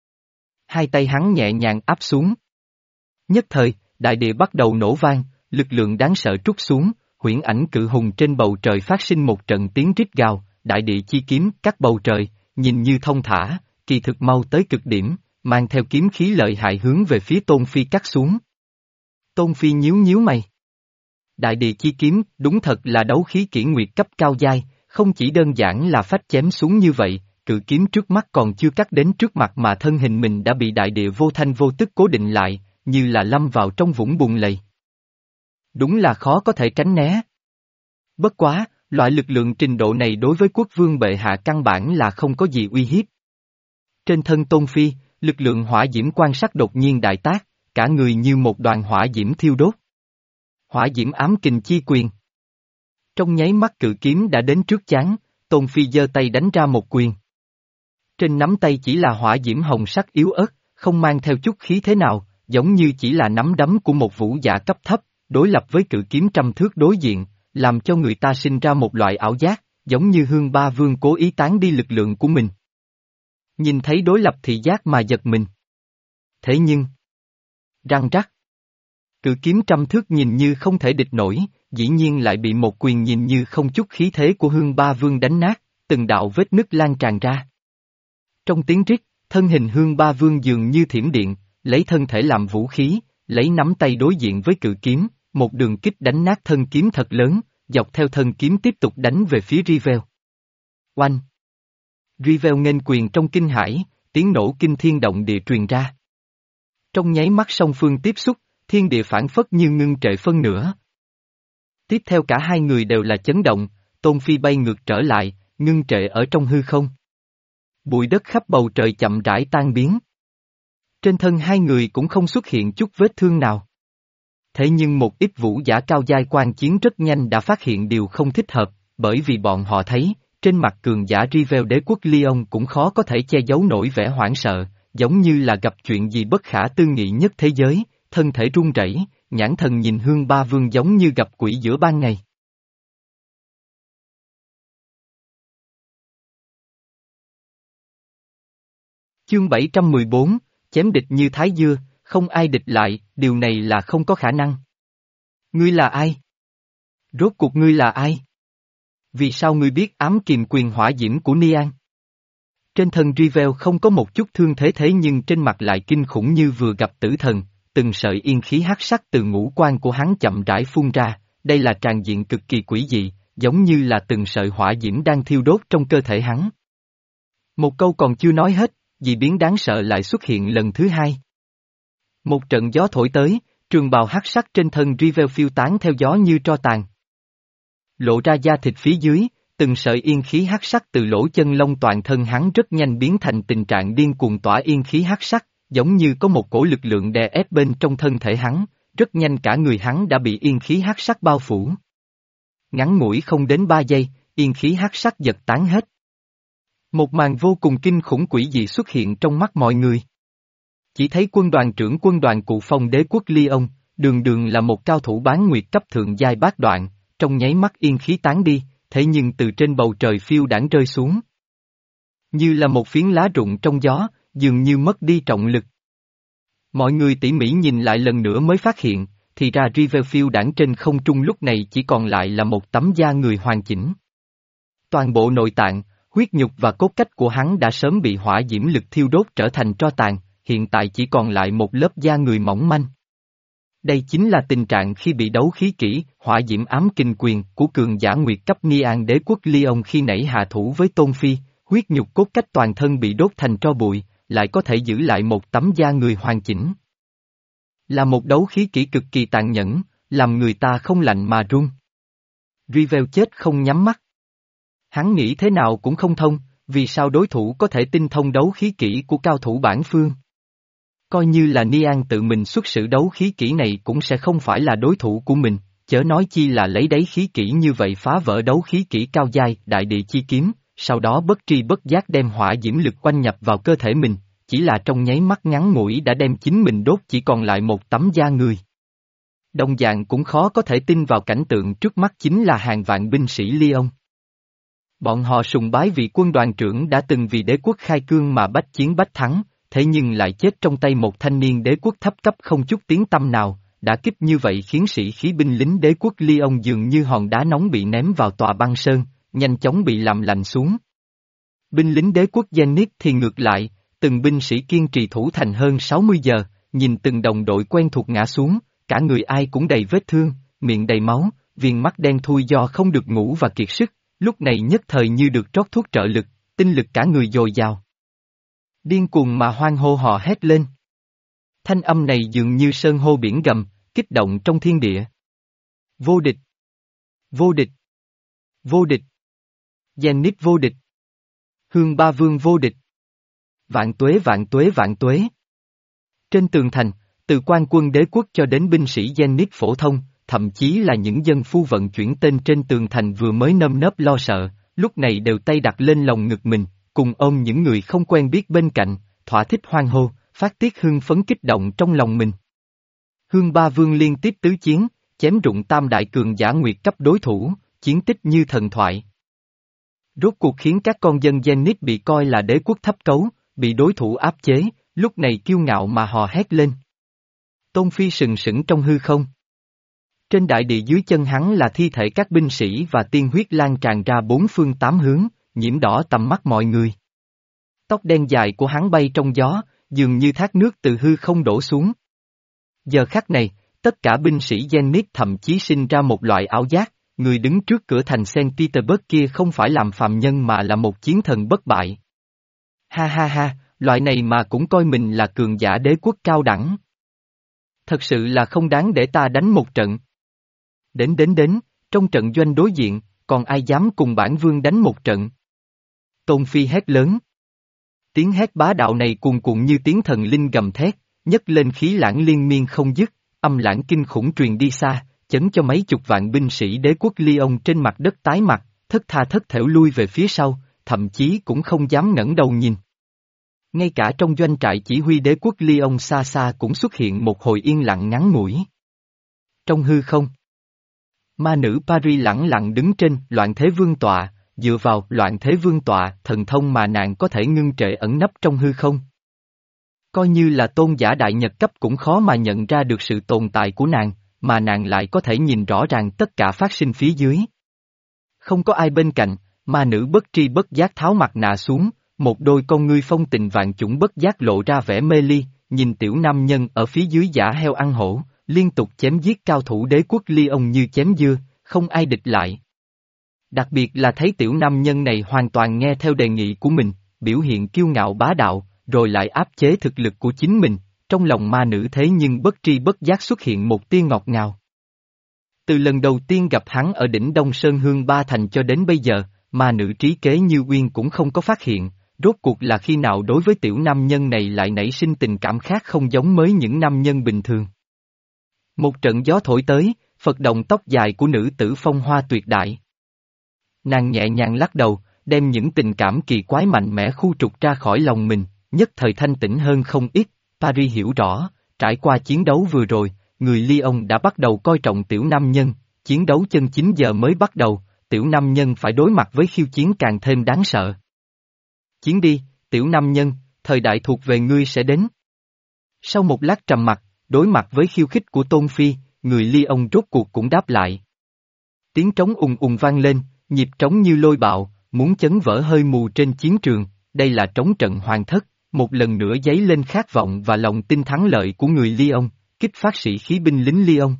hai tay hắn nhẹ nhàng áp xuống. Nhất thời, đại địa bắt đầu nổ vang, lực lượng đáng sợ trút xuống, huyễn ảnh cự hùng trên bầu trời phát sinh một trận tiếng rít gào, đại địa chi kiếm cắt bầu trời, nhìn như thông thả, kỳ thực mau tới cực điểm, mang theo kiếm khí lợi hại hướng về phía Tôn Phi cắt xuống. Tôn Phi nhíu nhíu mày. Đại địa chi kiếm đúng thật là đấu khí kỹ nguyệt cấp cao giai, không chỉ đơn giản là phách chém xuống như vậy, cự kiếm trước mắt còn chưa cắt đến trước mặt mà thân hình mình đã bị đại địa vô thanh vô tức cố định lại, như là lâm vào trong vũng bùn lầy. Đúng là khó có thể tránh né. Bất quá, loại lực lượng trình độ này đối với quốc vương bệ hạ căn bản là không có gì uy hiếp. Trên thân Tôn Phi, lực lượng hỏa diễm quan sát đột nhiên đại tác, cả người như một đoàn hỏa diễm thiêu đốt. Hỏa diễm ám kình chi quyền. Trong nháy mắt cự kiếm đã đến trước chán, Tôn Phi giơ tay đánh ra một quyền. Trên nắm tay chỉ là hỏa diễm hồng sắc yếu ớt, không mang theo chút khí thế nào, giống như chỉ là nắm đấm của một vũ giả cấp thấp, đối lập với cự kiếm trăm thước đối diện, làm cho người ta sinh ra một loại ảo giác, giống như Hương Ba Vương cố ý tán đi lực lượng của mình. Nhìn thấy đối lập thị giác mà giật mình. Thế nhưng, răng rắc. Cự kiếm trăm thước nhìn như không thể địch nổi, dĩ nhiên lại bị một quyền nhìn như không chút khí thế của Hương Ba Vương đánh nát, từng đạo vết nứt lan tràn ra. Trong tiếng rít, thân hình Hương Ba Vương dường như thiểm điện, lấy thân thể làm vũ khí, lấy nắm tay đối diện với cự kiếm, một đường kích đánh nát thân kiếm thật lớn, dọc theo thân kiếm tiếp tục đánh về phía Rivel. Oanh! Rivel nghênh quyền trong kinh hãi, tiếng nổ kinh thiên động địa truyền ra. Trong nháy mắt song phương tiếp xúc, thiên địa phản phất như ngưng trệ phân nửa. Tiếp theo cả hai người đều là chấn động, Tôn Phi bay ngược trở lại, ngưng trệ ở trong hư không. Bụi đất khắp bầu trời chậm rãi tan biến. Trên thân hai người cũng không xuất hiện chút vết thương nào. Thế nhưng một ít vũ giả cao giai quan chiến rất nhanh đã phát hiện điều không thích hợp, bởi vì bọn họ thấy, trên mặt cường giả Rivel đế quốc Lyon cũng khó có thể che giấu nổi vẻ hoảng sợ, giống như là gặp chuyện gì bất khả tư nghị nhất thế giới, thân thể run rẩy, nhãn thần nhìn Hương Ba Vương giống như gặp quỷ giữa ban ngày. Chương bảy trăm mười bốn, chém địch như thái dưa, không ai địch lại, điều này là không có khả năng. Ngươi là ai? Rốt cuộc ngươi là ai? Vì sao ngươi biết ám kìm quyền hỏa diễm của Nian? Trên thân Rivel không có một chút thương thế thế nhưng trên mặt lại kinh khủng như vừa gặp tử thần, từng sợi yên khí hắc sắc từ ngũ quan của hắn chậm rãi phun ra, đây là tràn diện cực kỳ quỷ dị, giống như là từng sợi hỏa diễm đang thiêu đốt trong cơ thể hắn. Một câu còn chưa nói hết, dị biến đáng sợ lại xuất hiện lần thứ hai. Một trận gió thổi tới, trường bào hắc sắc trên thân Rivel phiêu tán theo gió như tro tàn. Lộ ra da thịt phía dưới, từng sợi yên khí hắc sắc từ lỗ chân lông toàn thân hắn rất nhanh biến thành tình trạng điên cuồng tỏa yên khí hắc sắc, giống như có một cổ lực lượng đè ép bên trong thân thể hắn, rất nhanh cả người hắn đã bị yên khí hắc sắc bao phủ. Ngắn ngủi không đến ba giây, yên khí hắc sắc giật tán hết. Một màn vô cùng kinh khủng quỷ dị xuất hiện trong mắt mọi người. Chỉ thấy quân đoàn trưởng quân đoàn cụ phong đế quốc Lyon, đường đường là một cao thủ bán nguyệt cấp thượng giai bát đoạn, trong nháy mắt yên khí tán đi, thế nhưng từ trên bầu trời phiêu đãng rơi xuống. Như là một phiến lá rụng trong gió, dường như mất đi trọng lực. Mọi người tỉ mỉ nhìn lại lần nữa mới phát hiện, thì ra River phiêu đãng trên không trung lúc này chỉ còn lại là một tấm da người hoàn chỉnh. Toàn bộ nội tạng, huyết nhục và cốt cách của hắn đã sớm bị hỏa diễm lực thiêu đốt trở thành tro tàn, hiện tại chỉ còn lại một lớp da người mỏng manh. Đây chính là tình trạng khi bị đấu khí kỹ, hỏa diễm ám kinh quyền của cường giả nguyệt cấp Nian đế quốc Lyon khi nãy hạ thủ với Tôn Phi, huyết nhục cốt cách toàn thân bị đốt thành tro bụi, lại có thể giữ lại một tấm da người hoàn chỉnh. Là một đấu khí kỹ cực kỳ tàn nhẫn, làm người ta không lạnh mà run. Rivel chết không nhắm mắt. Hắn nghĩ thế nào cũng không thông, vì sao đối thủ có thể tinh thông đấu khí kỹ của cao thủ bản phương. Coi như là Nian tự mình xuất sử đấu khí kỹ này cũng sẽ không phải là đối thủ của mình, chớ nói chi là lấy đáy khí kỹ như vậy phá vỡ đấu khí kỹ cao giai, đại địa chi kiếm, sau đó bất tri bất giác đem hỏa diễm lực quanh nhập vào cơ thể mình, chỉ là trong nháy mắt ngắn ngủi đã đem chính mình đốt chỉ còn lại một tấm da người. Đồng dạng cũng khó có thể tin vào cảnh tượng trước mắt chính là hàng vạn binh sĩ Lyon. Bọn họ sùng bái vị quân đoàn trưởng đã từng vì đế quốc khai cương mà bách chiến bách thắng, thế nhưng lại chết trong tay một thanh niên đế quốc thấp cấp không chút tiếng tăm nào, đã kích như vậy khiến sĩ khí binh lính đế quốc Lyon dường như hòn đá nóng bị ném vào tòa băng sơn, nhanh chóng bị làm lạnh xuống. Binh lính đế quốc Zenith thì ngược lại, từng binh sĩ kiên trì thủ thành hơn sáu mươi giờ, nhìn từng đồng đội quen thuộc ngã xuống, cả người ai cũng đầy vết thương, miệng đầy máu, viền mắt đen thui do không được ngủ và kiệt sức, lúc này nhất thời như được trót thuốc trợ lực, tinh lực cả người dồi dào. Điên cuồng mà hoan hô họ hét lên. Thanh âm này dường như sơn hô biển gầm, kích động trong thiên địa. Vô địch! Vô địch! Vô địch! Zenith vô địch! Hương Ba Vương vô địch! Vạn tuế vạn tuế vạn tuế! Trên tường thành, từ quan quân đế quốc cho đến binh sĩ Zenith phổ thông, thậm chí là những dân phu vận chuyển tên trên tường thành vừa mới nơm nớp lo sợ, lúc này đều tay đặt lên lòng ngực mình, cùng ôm những người không quen biết bên cạnh, thỏa thích hoan hô, phát tiết hưng phấn kích động trong lòng mình. Hương Ba Vương liên tiếp tứ chiến, chém rụng tam đại cường giả nguyệt cấp đối thủ, chiến tích như thần thoại. Rốt cuộc khiến các con dân Zenith bị coi là đế quốc thấp cấu, bị đối thủ áp chế, lúc này kiêu ngạo mà hò hét lên. Tôn Phi sừng sững trong hư không. Trên đại địa dưới chân hắn là thi thể các binh sĩ và tiên huyết lan tràn ra bốn phương tám hướng, nhiễm đỏ tầm mắt mọi người. Tóc đen dài của hắn bay trong gió, dường như thác nước từ hư không đổ xuống. Giờ khắc này, tất cả binh sĩ Zenith thậm chí sinh ra một loại ảo giác, người đứng trước cửa thành Saint Petersburg kia không phải làm phàm nhân mà là một chiến thần bất bại. Ha ha ha, loại này mà cũng coi mình là cường giả đế quốc cao đẳng. Thật sự là không đáng để ta đánh một trận. Đến đến đến, trong trận doanh đối diện, còn ai dám cùng bản vương đánh một trận? Tôn Phi hét lớn. Tiếng hét bá đạo này cuồn cuộn như tiếng thần linh gầm thét, nhấc lên khí lãng liên miên không dứt, âm lãng kinh khủng truyền đi xa, chấn cho mấy chục vạn binh sĩ đế quốc Lyon trên mặt đất tái mặt, thất tha thất thểu lui về phía sau, thậm chí cũng không dám ngẩng đầu nhìn. Ngay cả trong doanh trại chỉ huy đế quốc Lyon xa xa cũng xuất hiện một hồi yên lặng ngắn ngủi. Trong hư không, ma nữ Paris lẳng lặng đứng trên loạn thế vương tọa, dựa vào loạn thế vương tọa thần thông mà nàng có thể ngưng trệ ẩn nấp trong hư không. Coi như là tôn giả đại nhật cấp cũng khó mà nhận ra được sự tồn tại của nàng, mà nàng lại có thể nhìn rõ ràng tất cả phát sinh phía dưới. Không có ai bên cạnh, ma nữ bất tri bất giác tháo mặt nạ xuống, một đôi con ngươi phong tình vạn chủng bất giác lộ ra vẻ mê ly, nhìn tiểu nam nhân ở phía dưới giả heo ăn hổ, liên tục chém giết cao thủ đế quốc Lyon như chém dưa, không ai địch lại. Đặc biệt là thấy tiểu nam nhân này hoàn toàn nghe theo đề nghị của mình, biểu hiện kiêu ngạo bá đạo, rồi lại áp chế thực lực của chính mình, trong lòng ma nữ thế nhưng bất tri bất giác xuất hiện một tia ngọt ngào. Từ lần đầu tiên gặp hắn ở đỉnh Đông Sơn Hương Ba Thành cho đến bây giờ, ma nữ trí kế như uyên cũng không có phát hiện, rốt cuộc là khi nào đối với tiểu nam nhân này lại nảy sinh tình cảm khác không giống với những nam nhân bình thường. Một trận gió thổi tới, phật động tóc dài của nữ tử phong hoa tuyệt đại. Nàng nhẹ nhàng lắc đầu, đem những tình cảm kỳ quái mạnh mẽ khu trục ra khỏi lòng mình, nhất thời thanh tĩnh hơn không ít. Paris hiểu rõ, trải qua chiến đấu vừa rồi, người Lyon đã bắt đầu coi trọng tiểu nam nhân, chiến đấu chân chính giờ mới bắt đầu, tiểu nam nhân phải đối mặt với khiêu chiến càng thêm đáng sợ. Chiến đi, tiểu nam nhân, thời đại thuộc về ngươi sẽ đến. Sau một lát trầm mặc, đối mặt với khiêu khích của Tôn Phi, người Lyon rốt cuộc cũng đáp lại. Tiếng trống ùng ùng vang lên, nhịp trống như lôi bạo, muốn chấn vỡ hơi mù trên chiến trường, đây là trống trận hoàng thất, một lần nữa dấy lên khát vọng và lòng tin thắng lợi của người Lyon, kích phát sĩ khí binh lính Lyon.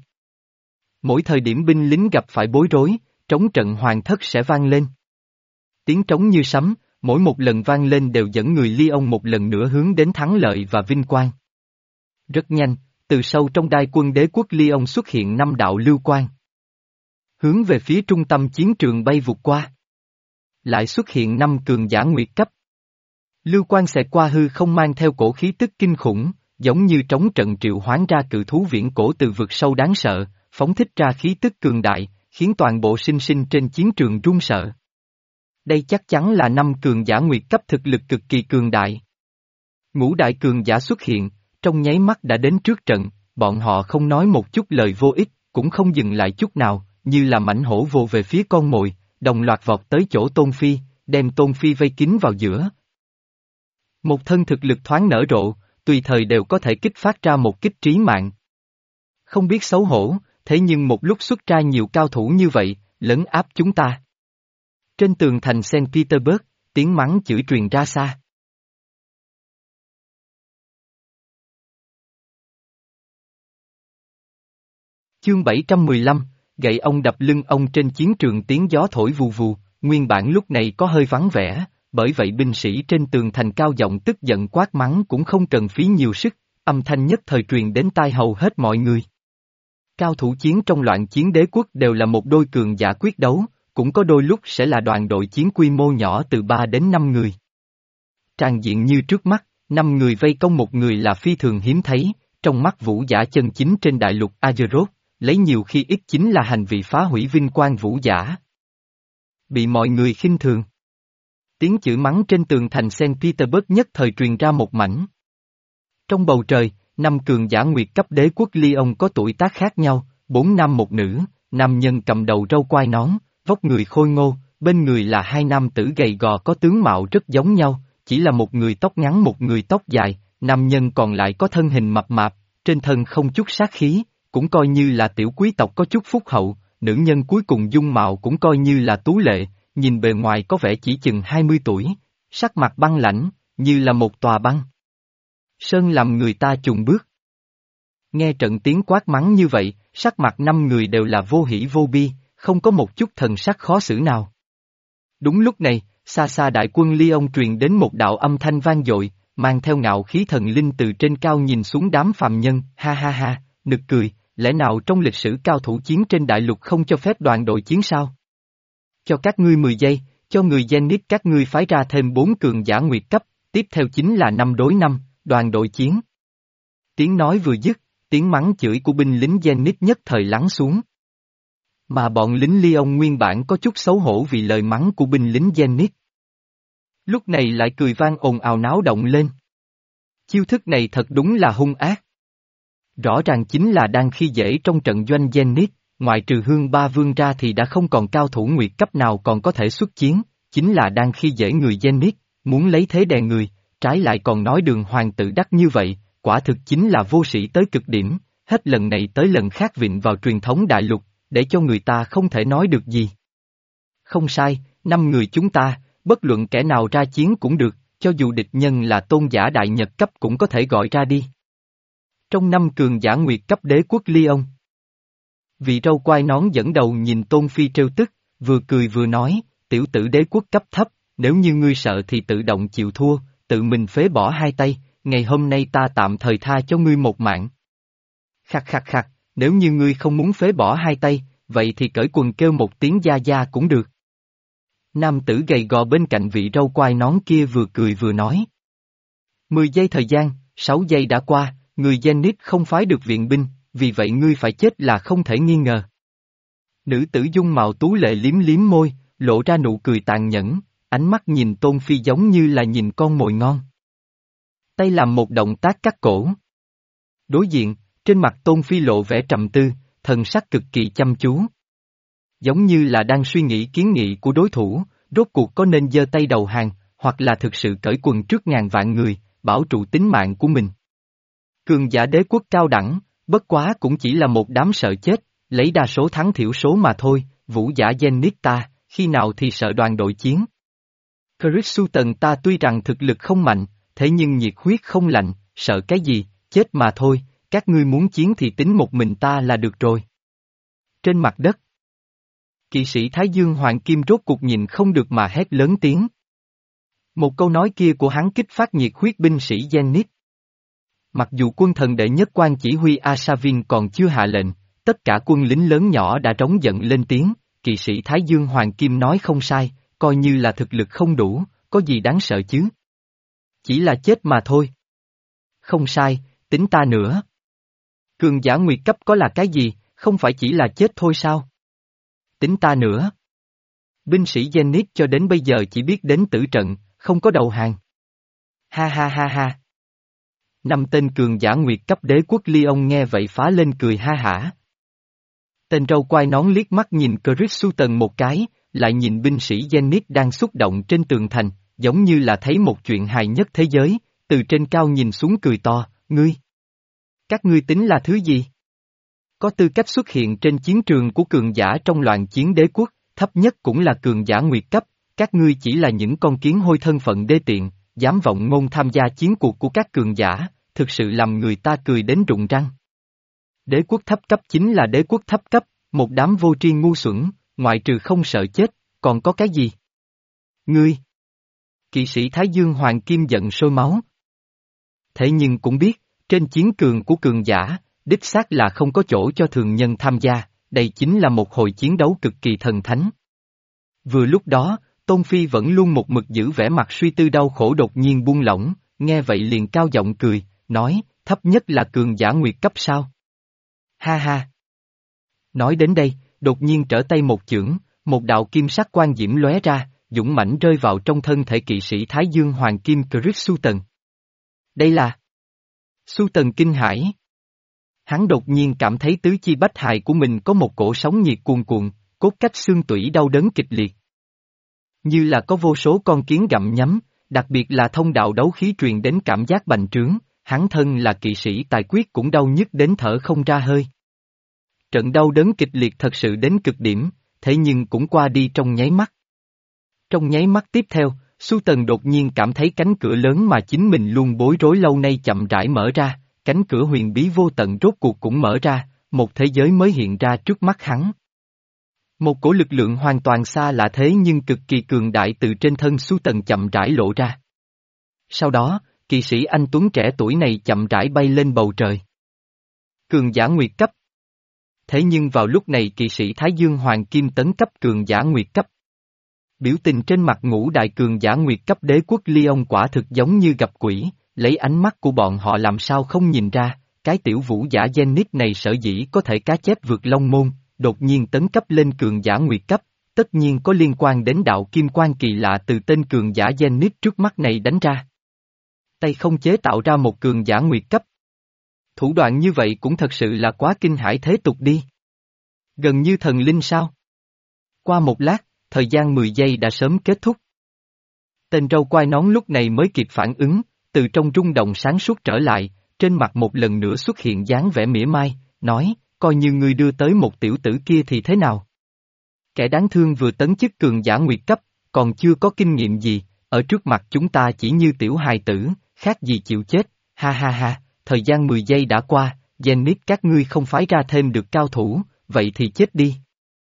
Mỗi thời điểm binh lính gặp phải bối rối, trống trận hoàng thất sẽ vang lên. Tiếng trống như sấm, mỗi một lần vang lên đều dẫn người Lyon một lần nữa hướng đến thắng lợi và vinh quang. Rất nhanh, từ sâu trong đai quân đế quốc Lyon xuất hiện năm đạo lưu quang. Hướng về phía trung tâm chiến trường bay vụt qua. Lại xuất hiện năm cường giả nguyệt cấp. Lưu quang xẹt qua hư không mang theo cổ khí tức kinh khủng, giống như trống trận triệu hoán ra cự thú viễn cổ từ vực sâu đáng sợ, phóng thích ra khí tức cường đại, khiến toàn bộ sinh sinh trên chiến trường run sợ. Đây chắc chắn là năm cường giả nguyệt cấp thực lực cực kỳ cường đại. Ngũ đại cường giả xuất hiện, trong nháy mắt đã đến trước trận, bọn họ không nói một chút lời vô ích, cũng không dừng lại chút nào, như là mãnh hổ vồ về phía con mồi, đồng loạt vọt tới chỗ Tôn Phi, đem Tôn Phi vây kín vào giữa. Một thân thực lực thoáng nở rộ, tùy thời đều có thể kích phát ra một kích trí mạng. Không biết xấu hổ, thế nhưng một lúc xuất ra nhiều cao thủ như vậy, lấn áp chúng ta. Trên tường thành Saint Petersburg, tiếng mắng chửi truyền ra xa. Chương bảy trăm mười lăm, gậy ông đập lưng ông trên chiến trường tiếng gió thổi vù vù, nguyên bản lúc này có hơi vắng vẻ, bởi vậy binh sĩ trên tường thành cao giọng tức giận quát mắng cũng không cần phí nhiều sức, âm thanh nhất thời truyền đến tai hầu hết mọi người. Cao thủ chiến trong loạn chiến đế quốc đều là một đôi cường giả quyết đấu, cũng có đôi lúc sẽ là đoàn đội chiến quy mô nhỏ từ ba đến năm người. Tràn diện như trước mắt, năm người vây công một người là phi thường hiếm thấy, trong mắt vũ giả chân chính trên đại lục Azeroth, lấy nhiều khi ít chính là hành vi phá hủy vinh quang vũ giả. Bị mọi người khinh thường. Tiếng chửi mắng trên tường thành Saint Petersburg nhất thời truyền ra một mảnh. Trong bầu trời, năm cường giả nguyệt cấp đế quốc Lyon có tuổi tác khác nhau, bốn nam một nữ, nam nhân cầm đầu râu quai nón, vóc người khôi ngô, bên người là hai nam tử gầy gò có tướng mạo rất giống nhau, chỉ là một người tóc ngắn một người tóc dài, nam nhân còn lại có thân hình mập mạp, trên thân không chút sát khí, cũng coi như là tiểu quý tộc có chút phúc hậu, nữ nhân cuối cùng dung mạo cũng coi như là tú lệ, nhìn bề ngoài có vẻ chỉ chừng hai mươi tuổi, sắc mặt băng lãnh, như là một tòa băng sơn làm người ta chùn bước. Nghe trận tiếng quát mắng như vậy, sắc mặt năm người đều là vô hỉ vô bi, không có một chút thần sắc khó xử nào. Đúng lúc này, xa xa đại quân Lyon truyền đến một đạo âm thanh vang dội, mang theo ngạo khí thần linh từ trên cao nhìn xuống đám phàm nhân, ha ha ha, nực cười, lẽ nào trong lịch sử cao thủ chiến trên đại lục không cho phép đoàn đội chiến sao? Cho các ngươi mười giây, cho người Zenith các ngươi phái ra thêm bốn cường giả nguyệt cấp, tiếp theo chính là năm đối năm, đoàn đội chiến. Tiếng nói vừa dứt, tiếng mắng chửi của binh lính Zenith nhất thời lắng xuống. Mà bọn lính Lyon nguyên bản có chút xấu hổ vì lời mắng của binh lính Zenith. Lúc này lại cười vang ồn ào náo động lên. Chiêu thức này thật đúng là hung ác. Rõ ràng chính là đang khi dễ trong trận doanh Zenith, ngoại trừ Hương Ba Vương ra thì đã không còn cao thủ nguyệt cấp nào còn có thể xuất chiến, chính là đang khi dễ người Zenith, muốn lấy thế đè người, trái lại còn nói đường hoàng tự đắc như vậy, quả thực chính là vô sĩ tới cực điểm, hết lần này tới lần khác vịn vào truyền thống đại lục, để cho người ta không thể nói được gì. Không sai, năm người chúng ta, bất luận kẻ nào ra chiến cũng được, cho dù địch nhân là tôn giả đại nhật cấp cũng có thể gọi ra đi. Trong năm cường giả nguyệt cấp đế quốc Lyon, vị râu quai nón dẫn đầu nhìn Tôn Phi trêu tức, vừa cười vừa nói, tiểu tử đế quốc cấp thấp, nếu như ngươi sợ thì tự động chịu thua, tự mình phế bỏ hai tay, ngày hôm nay ta tạm thời tha cho ngươi một mạng. Khặt khặt khặt, nếu như ngươi không muốn phế bỏ hai tay, vậy thì cởi quần kêu một tiếng gia gia cũng được. Nam tử gầy gò bên cạnh vị râu quai nón kia vừa cười vừa nói. Mười giây thời gian, sáu giây đã qua, người Zenith không phái được viện binh, vì vậy ngươi phải chết là không thể nghi ngờ. Nữ tử dung mạo tú lệ liếm liếm môi, lộ ra nụ cười tàn nhẫn, ánh mắt nhìn Tôn Phi giống như là nhìn con mồi ngon. Tay làm một động tác cắt cổ. Đối diện, trên mặt Tôn Phi lộ vẻ trầm tư, thần sắc cực kỳ chăm chú. Giống như là đang suy nghĩ kiến nghị của đối thủ, rốt cuộc có nên giơ tay đầu hàng, hoặc là thực sự cởi quần trước ngàn vạn người, bảo trụ tính mạng của mình. Cường giả đế quốc cao đẳng, bất quá cũng chỉ là một đám sợ chết, lấy đa số thắng thiểu số mà thôi, vũ giả Zenith ta, khi nào thì sợ đoàn đội chiến. Chris Sutton ta tuy rằng thực lực không mạnh, thế nhưng nhiệt huyết không lạnh, sợ cái gì, chết mà thôi, các ngươi muốn chiến thì tính một mình ta là được rồi. Trên mặt đất, kỵ sĩ Thái Dương Hoàng Kim rốt cuộc nhìn không được mà hét lớn tiếng. Một câu nói kia của hắn kích phát nhiệt huyết binh sĩ Zenith. Mặc dù quân thần đệ nhất quan chỉ huy Asavin còn chưa hạ lệnh, tất cả quân lính lớn nhỏ đã trống giận lên tiếng, kỵ sĩ Thái Dương Hoàng Kim nói không sai, coi như là thực lực không đủ, có gì đáng sợ chứ? Chỉ là chết mà thôi. Không sai, tính ta nữa. Cường giả nguyệt cấp có là cái gì, không phải chỉ là chết thôi sao? Tính ta nữa. Binh sĩ Zenith cho đến bây giờ chỉ biết đến tử trận, không có đầu hàng. Ha ha ha ha. Năm tên cường giả nguyệt cấp đế quốc Lyon nghe vậy phá lên cười ha hả. Tên râu quai nón liếc mắt nhìn Chris Sutton một cái, lại nhìn binh sĩ Zenith đang xúc động trên tường thành, giống như là thấy một chuyện hài nhất thế giới, từ trên cao nhìn xuống cười to, ngươi. Các ngươi tính là thứ gì? Có tư cách xuất hiện trên chiến trường của cường giả trong loạn chiến đế quốc, thấp nhất cũng là cường giả nguyệt cấp, các ngươi chỉ là những con kiến hôi thân phận đê tiện, dám vọng ngôn tham gia chiến cuộc của các cường giả, thực sự làm người ta cười đến rụng răng. Đế quốc thấp cấp chính là đế quốc thấp cấp, một đám vô tri ngu xuẩn, ngoại trừ không sợ chết, còn có cái gì? Ngươi! Kỵ sĩ Thái Dương Hoàng Kim giận sôi máu. Thế nhưng cũng biết, trên chiến trường của cường giả, đích xác là không có chỗ cho thường nhân tham gia, đây chính là một hồi chiến đấu cực kỳ thần thánh. Vừa lúc đó, Tôn Phi vẫn luôn một mực giữ vẻ mặt suy tư đau khổ đột nhiên buông lỏng, nghe vậy liền cao giọng cười, nói, thấp nhất là cường giả nguyệt cấp sao? Ha ha! Nói đến đây, đột nhiên trở tay một chưởng, một đạo kim sắc quang diễm lóe ra, dũng mãnh rơi vào trong thân thể kỵ sĩ Thái Dương Hoàng Kim Chris Sutton. Đây là... Sutton kinh hãi. Hắn đột nhiên cảm thấy tứ chi bách hài của mình có một cổ sóng nhiệt cuồn cuộn, cốt cách xương tủy đau đớn kịch liệt. Như là có vô số con kiến gặm nhấm, đặc biệt là thông đạo đấu khí truyền đến cảm giác bành trướng, hắn thân là kỵ sĩ tài quyết cũng đau nhức đến thở không ra hơi. Trận đau đớn kịch liệt thật sự đến cực điểm, thế nhưng cũng qua đi trong nháy mắt. Trong nháy mắt tiếp theo, Sutton đột nhiên cảm thấy cánh cửa lớn mà chính mình luôn bối rối lâu nay chậm rãi mở ra, cánh cửa huyền bí vô tận rốt cuộc cũng mở ra, một thế giới mới hiện ra trước mắt hắn. Một cổ lực lượng hoàn toàn xa lạ thế nhưng cực kỳ cường đại từ trên thân Sutton chậm rãi lộ ra. Sau đó, kỵ sĩ anh tuấn trẻ tuổi này chậm rãi bay lên bầu trời. Cường giả nguyệt cấp. Thế nhưng vào lúc này kỵ sĩ Thái Dương Hoàng Kim tấn cấp cường giả nguyệt cấp. Biểu tình trên mặt ngũ đại cường giả nguyệt cấp đế quốc Lyon quả thực giống như gặp quỷ, lấy ánh mắt của bọn họ làm sao không nhìn ra, cái tiểu vũ giả Zenith này sở dĩ có thể cá chép vượt long môn, đột nhiên tấn cấp lên cường giả nguyệt cấp, tất nhiên có liên quan đến đạo kim quan kỳ lạ từ tên cường giả Zenith trước mắt này đánh ra. Tay không chế tạo ra một cường giả nguyệt cấp. Thủ đoạn như vậy cũng thật sự là quá kinh hãi thế tục đi. Gần như thần linh sao? Qua một lát, thời gian mười giây đã sớm kết thúc. Tên râu quai nón lúc này mới kịp phản ứng, từ trong rung động sáng suốt trở lại, trên mặt một lần nữa xuất hiện dáng vẻ mỉa mai, nói, coi như ngươi đưa tới một tiểu tử kia thì thế nào? Kẻ đáng thương vừa tấn chức cường giả nguyệt cấp, còn chưa có kinh nghiệm gì, ở trước mặt chúng ta chỉ như tiểu hài tử, khác gì chịu chết, ha ha ha, thời gian mười giây đã qua, Zenith các ngươi không phái ra thêm được cao thủ, vậy thì chết đi.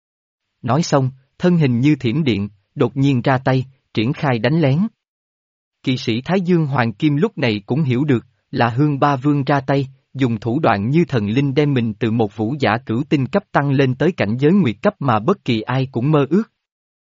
Nói xong, thân hình như thiểm điện, đột nhiên ra tay, triển khai đánh lén. Kỵ sĩ Thái Dương Hoàng Kim lúc này cũng hiểu được, là Hương Ba Vương ra tay, dùng thủ đoạn như thần linh đem mình từ một vũ giả cửu tinh cấp tăng lên tới cảnh giới nguyệt cấp mà bất kỳ ai cũng mơ ước.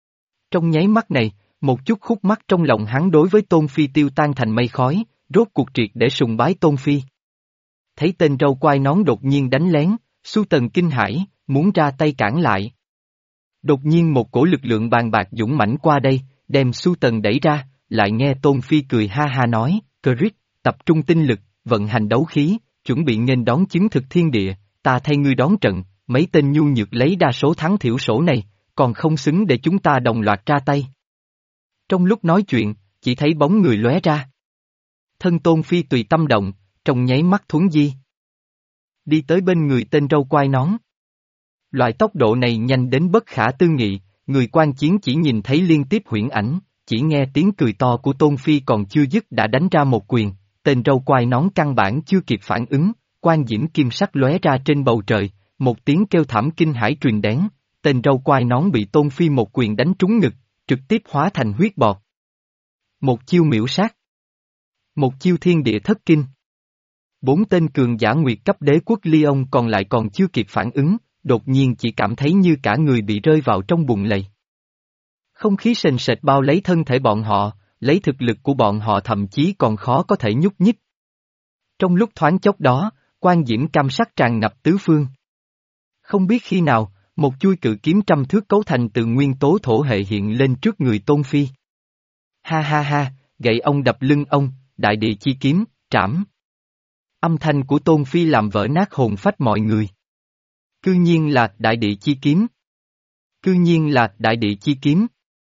Trong nháy mắt này, một chút khúc mắc trong lòng hắn đối với Tôn Phi tiêu tan thành mây khói, rốt cuộc triệt để sùng bái Tôn Phi. Thấy tên râu quai nón đột nhiên đánh lén, Xu Tần kinh hãi, muốn ra tay cản lại. Đột nhiên một cổ lực lượng bàn bạc dũng mãnh qua đây, đem Xu Tần đẩy ra, lại nghe Tôn Phi cười ha ha nói, Crick, tập trung tinh lực, vận hành đấu khí, chuẩn bị nghênh đón chứng thực thiên địa, ta thay ngươi đón trận, mấy tên nhu nhược lấy đa số thắng thiểu số này, còn không xứng để chúng ta đồng loạt ra tay. Trong lúc nói chuyện, chỉ thấy bóng người lóe ra. Thân Tôn Phi tùy tâm động, trong nháy mắt thuấn di. Đi tới bên người tên râu quai nón. Loại tốc độ này nhanh đến bất khả tư nghị, người quan chiến chỉ nhìn thấy liên tiếp huyễn ảnh, chỉ nghe tiếng cười to của Tôn Phi còn chưa dứt đã đánh ra một quyền, tên râu quai nón căn bản chưa kịp phản ứng, quan diễm kim sắc lóe ra trên bầu trời, một tiếng kêu thảm kinh hãi truyền đến, tên râu quai nón bị Tôn Phi một quyền đánh trúng ngực, trực tiếp hóa thành huyết bọt. Một chiêu miễu sát. Một chiêu thiên địa thất kinh. Bốn tên cường giả nguyệt cấp đế quốc Lyon còn lại còn chưa kịp phản ứng, đột nhiên chỉ cảm thấy như cả người bị rơi vào trong bùn lầy. Không khí sền sệt bao lấy thân thể bọn họ, lấy thực lực của bọn họ thậm chí còn khó có thể nhúc nhích. Trong lúc thoáng chốc đó, quan diễm cam sắc tràn ngập tứ phương. Không biết khi nào, một chuôi cự kiếm trăm thước cấu thành từ nguyên tố thổ hệ hiện lên trước người Tôn Phi. Ha ha ha, gậy ông đập lưng ông, đại địa chi kiếm, trảm. Âm thanh của Tôn Phi làm vỡ nát hồn phách mọi người. Cư nhiên là đại địa chi kiếm. Cư nhiên là đại địa chi kiếm.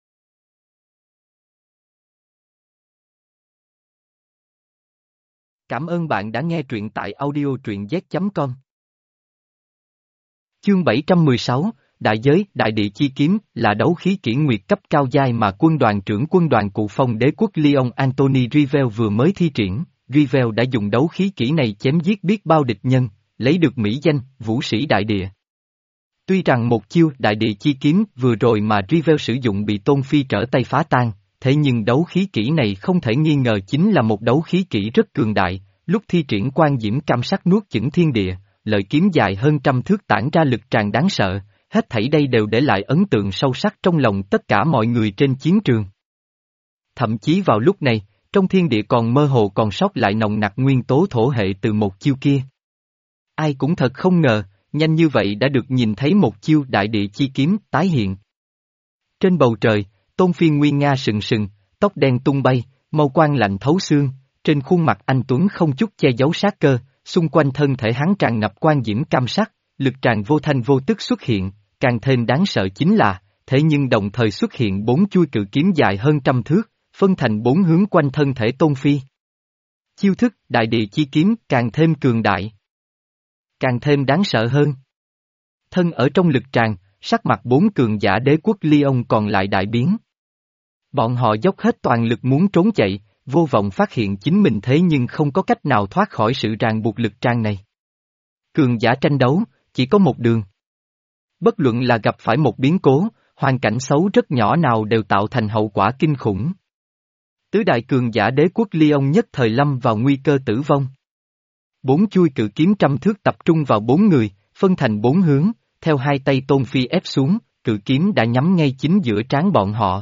Cảm ơn bạn đã nghe truyện tại audio truyện z chấm com. Chương bảy trăm mười sáu, Đại giới, Đại địa chi kiếm, là đấu khí kỷ nguyệt cấp cao giai mà quân đoàn trưởng quân đoàn cụ phong đế quốc Lyon Anthony Rivel vừa mới thi triển. Rivel đã dùng đấu khí kỹ này chém giết biết bao địch nhân, lấy được mỹ danh, vũ sĩ đại địa. Tuy rằng một chiêu đại địa chi kiếm vừa rồi mà Rivel sử dụng bị Tôn Phi trở tay phá tan, thế nhưng đấu khí kỹ này không thể nghi ngờ chính là một đấu khí kỹ rất cường đại, lúc thi triển quan diễm cam sắc nuốt chửng thiên địa, lợi kiếm dài hơn trăm thước tản ra lực tràn đáng sợ, hết thảy đây đều để lại ấn tượng sâu sắc trong lòng tất cả mọi người trên chiến trường. Thậm chí vào lúc này, trong thiên địa còn mơ hồ còn sót lại nồng nặc nguyên tố thổ hệ từ một chiêu kia. Ai cũng thật không ngờ, nhanh như vậy đã được nhìn thấy một chiêu đại địa chi kiếm tái hiện. Trên bầu trời, Tôn Phi nguy nga sừng sừng, tóc đen tung bay, màu quang lạnh thấu xương, trên khuôn mặt anh tuấn không chút che giấu sát cơ, xung quanh thân thể hắn tràn ngập quan diễm cam sắc, lực tràn vô thanh vô tức xuất hiện, càng thêm đáng sợ chính là, thế nhưng đồng thời xuất hiện bốn chuôi cự kiếm dài hơn trăm thước, phân thành bốn hướng quanh thân thể Tôn Phi. Chiêu thức đại địa chi kiếm càng thêm cường đại, càng thêm đáng sợ hơn. Thân ở trong lực tràn, sắc mặt bốn cường giả đế quốc Lyon còn lại đại biến. Bọn họ dốc hết toàn lực muốn trốn chạy, vô vọng phát hiện chính mình thế nhưng không có cách nào thoát khỏi sự ràng buộc lực tràn này. Cường giả tranh đấu, chỉ có một đường. Bất luận là gặp phải một biến cố, hoàn cảnh xấu rất nhỏ nào đều tạo thành hậu quả kinh khủng. Tứ đại cường giả đế quốc Lyon nhất thời lâm vào nguy cơ tử vong. Bốn chuôi cự kiếm trăm thước tập trung vào bốn người, phân thành bốn hướng, theo hai tay Tôn Phi ép xuống, cự kiếm đã nhắm ngay chính giữa trán bọn họ.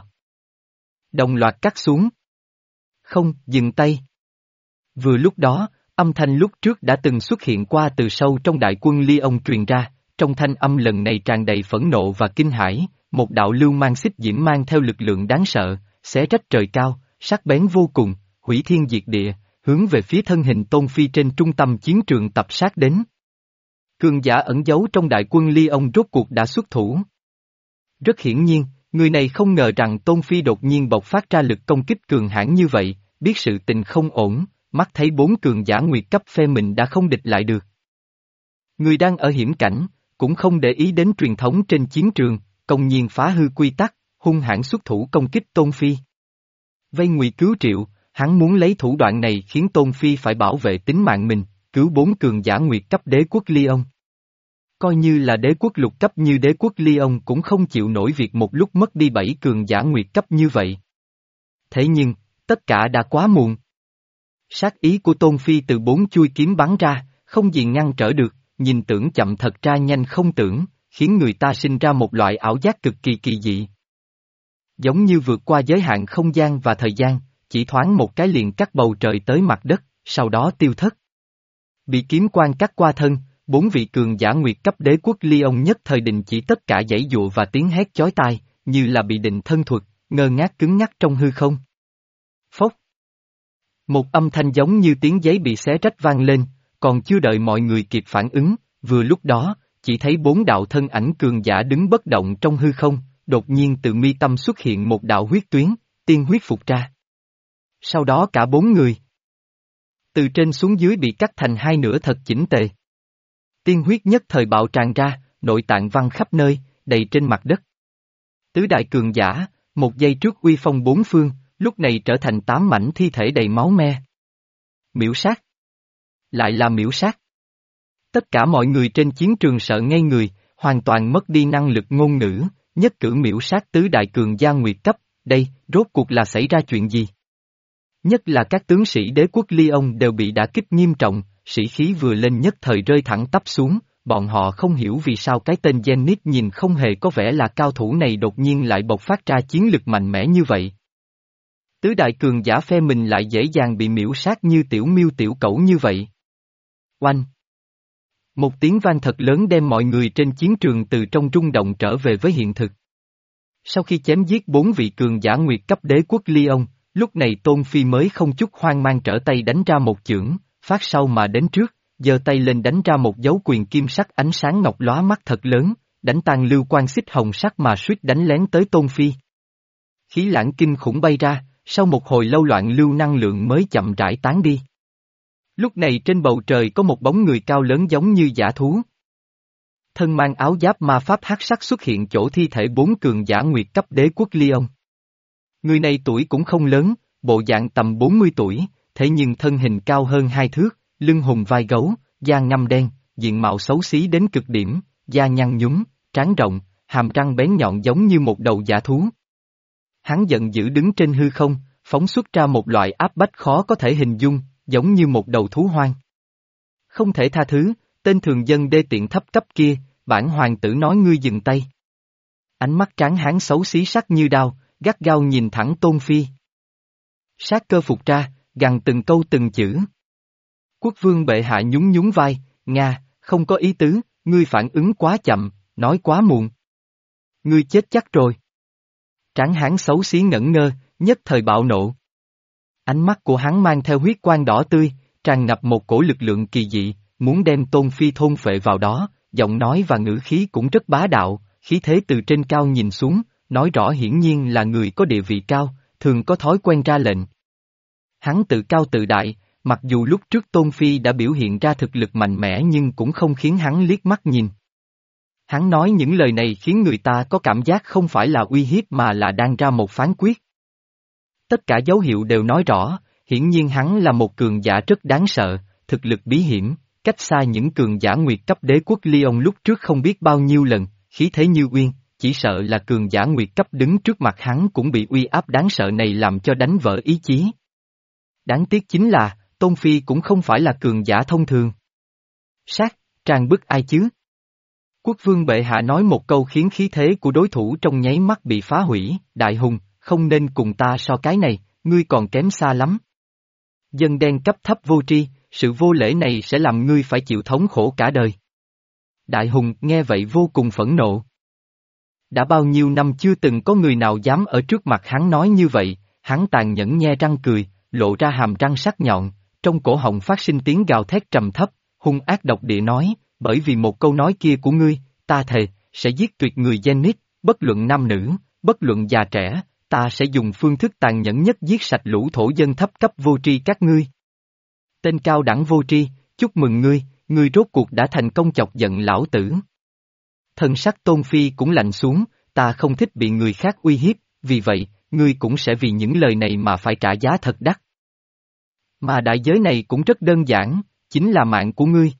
Đồng loạt cắt xuống. Không, dừng tay. Vừa lúc đó, âm thanh lúc trước đã từng xuất hiện qua từ sâu trong đại quân Lyon truyền ra, trong thanh âm lần này tràn đầy phẫn nộ và kinh hãi, một đạo lưu mang xích diễm mang theo lực lượng đáng sợ, xé rách trời cao, sắc bén vô cùng, hủy thiên diệt địa, hướng về phía thân hình Tôn Phi trên trung tâm chiến trường tập sát đến. Cường giả ẩn giấu trong đại quân Lyon rốt cuộc đã xuất thủ. Rất hiển nhiên, người này không ngờ rằng Tôn Phi đột nhiên bộc phát ra lực công kích cường hãn như vậy, biết sự tình không ổn, mắt thấy bốn cường giả nguyệt cấp phe mình đã không địch lại được. Người đang ở hiểm cảnh, cũng không để ý đến truyền thống trên chiến trường, công nhiên phá hư quy tắc, hung hãn xuất thủ công kích Tôn Phi. Vây ngụy cứu triệu, hắn muốn lấy thủ đoạn này khiến Tôn Phi phải bảo vệ tính mạng mình, cứu bốn cường giả nguyệt cấp đế quốc Lyon. Coi như là đế quốc lục cấp như đế quốc Lyon cũng không chịu nổi việc một lúc mất đi bảy cường giả nguyệt cấp như vậy. Thế nhưng, tất cả đã quá muộn. Sát ý của Tôn Phi từ bốn chuôi kiếm bắn ra, không gì ngăn trở được, nhìn tưởng chậm thật ra nhanh không tưởng, khiến người ta sinh ra một loại ảo giác cực kỳ kỳ dị. Giống như vượt qua giới hạn không gian và thời gian, chỉ thoáng một cái liền cắt bầu trời tới mặt đất, sau đó tiêu thất. Bị kiếm quang cắt qua thân, bốn vị cường giả nguyệt cấp đế quốc Lyon nhất thời đình chỉ tất cả giãy dụa và tiếng hét chói tai, như là bị định thân thuật, ngơ ngác cứng ngắc trong hư không. Phốc. Một âm thanh giống như tiếng giấy bị xé rách vang lên, còn chưa đợi mọi người kịp phản ứng, vừa lúc đó, chỉ thấy bốn đạo thân ảnh cường giả đứng bất động trong hư không, đột nhiên từ mi tâm xuất hiện một đạo huyết tuyến, tiên huyết phục ra. Sau đó cả bốn người, từ trên xuống dưới bị cắt thành hai nửa thật chỉnh tề. Tiên huyết nhất thời bạo tràn ra, nội tạng văng khắp nơi, đầy trên mặt đất. Tứ đại cường giả, một giây trước uy phong bốn phương, lúc này trở thành tám mảnh thi thể đầy máu me. Miễu sát. Lại là miễu sát. Tất cả mọi người trên chiến trường sợ ngây người, hoàn toàn mất đi năng lực ngôn ngữ, nhất cử miễu sát tứ đại cường gia nguyệt cấp, đây, rốt cuộc là xảy ra chuyện gì? Nhất là các tướng sĩ đế quốc Lyon đều bị đả kích nghiêm trọng, sĩ khí vừa lên nhất thời rơi thẳng tắp xuống, bọn họ không hiểu vì sao cái tên Zenith nhìn không hề có vẻ là cao thủ này đột nhiên lại bộc phát ra chiến lực mạnh mẽ như vậy. Tứ đại cường giả phe mình lại dễ dàng bị miễu sát như tiểu miêu tiểu cẩu như vậy. Oanh! Một tiếng vang thật lớn đem mọi người trên chiến trường từ trong rung động trở về với hiện thực. Sau khi chém giết bốn vị cường giả nguyệt cấp đế quốc Lyon, lúc này Tôn Phi mới không chút hoang mang trở tay đánh ra một chưởng, phát sau mà đến trước, giơ tay lên đánh ra một dấu quyền kim sắc ánh sáng ngọc lóa mắt thật lớn, đánh tan lưu quang xích hồng sắc mà suýt đánh lén tới Tôn Phi. Khí lãng kinh khủng bay ra, sau một hồi lâu loạn lưu năng lượng mới chậm rãi tán đi. Lúc này trên bầu trời có một bóng người cao lớn giống như dã thú. Thân mang áo giáp ma pháp hắc sắc xuất hiện chỗ thi thể bốn cường giả nguyệt cấp đế quốc Lyon. Người này tuổi cũng không lớn, bộ dạng tầm bốn mươi tuổi, thế nhưng thân hình cao hơn hai thước, lưng hùng vai gấu, da ngăm đen, diện mạo xấu xí đến cực điểm, da nhăn nhúm, trán rộng, hàm răng bén nhọn giống như một đầu dã thú. Hắn giận dữ đứng trên hư không, phóng xuất ra một loại áp bách khó có thể hình dung, giống như một đầu thú hoang. Không thể tha thứ, tên thường dân đê tiện thấp cấp kia, bản hoàng tử nói ngươi dừng tay. Ánh mắt tráng hán xấu xí sắc như đao, gắt gao nhìn thẳng Tôn Phi. Sát cơ phục ra, gằn từng câu từng chữ. Quốc vương bệ hạ nhún nhún vai, Nga, không có ý tứ, ngươi phản ứng quá chậm, nói quá muộn. Ngươi chết chắc rồi. Tráng hán xấu xí ngẩn ngơ, nhất thời bạo nộ. Ánh mắt của hắn mang theo huyết quang đỏ tươi, tràn ngập một cổ lực lượng kỳ dị, muốn đem Tôn Phi thôn phệ vào đó, giọng nói và ngữ khí cũng rất bá đạo, khí thế từ trên cao nhìn xuống, nói rõ hiển nhiên là người có địa vị cao, thường có thói quen ra lệnh. Hắn tự cao tự đại, mặc dù lúc trước Tôn Phi đã biểu hiện ra thực lực mạnh mẽ nhưng cũng không khiến hắn liếc mắt nhìn. Hắn nói những lời này khiến người ta có cảm giác không phải là uy hiếp mà là đang ra một phán quyết. Tất cả dấu hiệu đều nói rõ, hiển nhiên hắn là một cường giả rất đáng sợ, thực lực bí hiểm, cách xa những cường giả nguyệt cấp đế quốc Lyon lúc trước không biết bao nhiêu lần, khí thế như uyên, chỉ sợ là cường giả nguyệt cấp đứng trước mặt hắn cũng bị uy áp đáng sợ này làm cho đánh vỡ ý chí. Đáng tiếc chính là, Tôn Phi cũng không phải là cường giả thông thường. Sát, trang bức ai chứ? Quốc vương bệ hạ nói một câu khiến khí thế của đối thủ trong nháy mắt bị phá hủy, đại hùng, không nên cùng ta so cái này, ngươi còn kém xa lắm. Dân đen cấp thấp vô tri, sự vô lễ này sẽ làm ngươi phải chịu thống khổ cả đời. Đại hùng nghe vậy vô cùng phẫn nộ. Đã bao nhiêu năm chưa từng có người nào dám ở trước mặt hắn nói như vậy, hắn tàn nhẫn nhe răng cười, lộ ra hàm răng sắc nhọn, trong cổ họng phát sinh tiếng gào thét trầm thấp, hung ác độc địa nói, bởi vì một câu nói kia của ngươi, ta thề, sẽ giết tuyệt người Zenith, bất luận nam nữ, bất luận già trẻ, ta sẽ dùng phương thức tàn nhẫn nhất giết sạch lũ thổ dân thấp cấp vô tri các ngươi. Tên cao đẳng vô tri, chúc mừng ngươi, ngươi rốt cuộc đã thành công chọc giận lão tử. Thần sắc Tôn Phi cũng lạnh xuống, ta không thích bị người khác uy hiếp, vì vậy, ngươi cũng sẽ vì những lời này mà phải trả giá thật đắt. Mà đại giới này cũng rất đơn giản, chính là mạng của ngươi.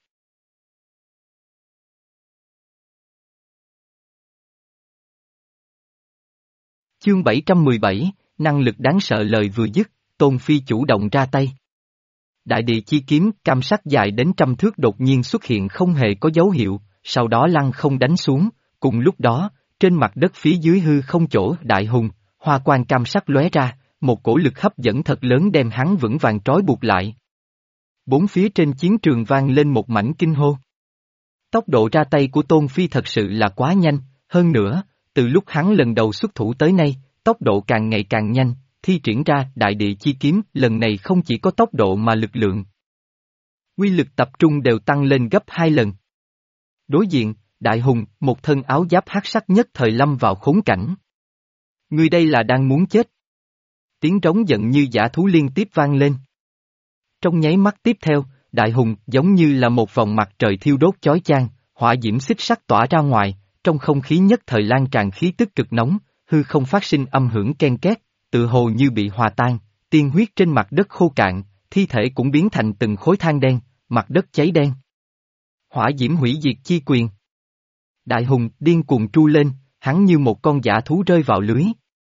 Chương bảy trăm mười bảy, năng lực đáng sợ lời vừa dứt, Tôn Phi chủ động ra tay. Đại địa chi kiếm cam sắc dài đến trăm thước đột nhiên xuất hiện không hề có dấu hiệu, sau đó lăng không đánh xuống, cùng lúc đó, trên mặt đất phía dưới hư không chỗ đại hùng, hoa quang cam sắc lóe ra, một cổ lực hấp dẫn thật lớn đem hắn vững vàng trói buộc lại. Bốn phía trên chiến trường vang lên một mảnh kinh hô. Tốc độ ra tay của Tôn Phi thật sự là quá nhanh, hơn nữa, từ lúc hắn lần đầu xuất thủ tới nay, tốc độ càng ngày càng nhanh, thi triển ra đại địa chi kiếm lần này không chỉ có tốc độ mà lực lượng. Quy lực tập trung đều tăng lên gấp hai lần. Đối diện, Đại Hùng, một thân áo giáp hắc sắc nhất thời lâm vào khốn cảnh. Người đây là đang muốn chết. Tiếng trống giận như dã thú liên tiếp vang lên. Trong nháy mắt tiếp theo, Đại Hùng giống như là một vòng mặt trời thiêu đốt chói chang, hỏa diễm xích sắc tỏa ra ngoài, trong không khí nhất thời lan tràn khí tức cực nóng, hư không phát sinh âm hưởng ken két, tự hồ như bị hòa tan, tiên huyết trên mặt đất khô cạn, thi thể cũng biến thành từng khối than đen, mặt đất cháy đen. Hỏa diễm hủy diệt chi quyền. Đại Hùng điên cuồng tru lên, hắn như một con dã thú rơi vào lưới.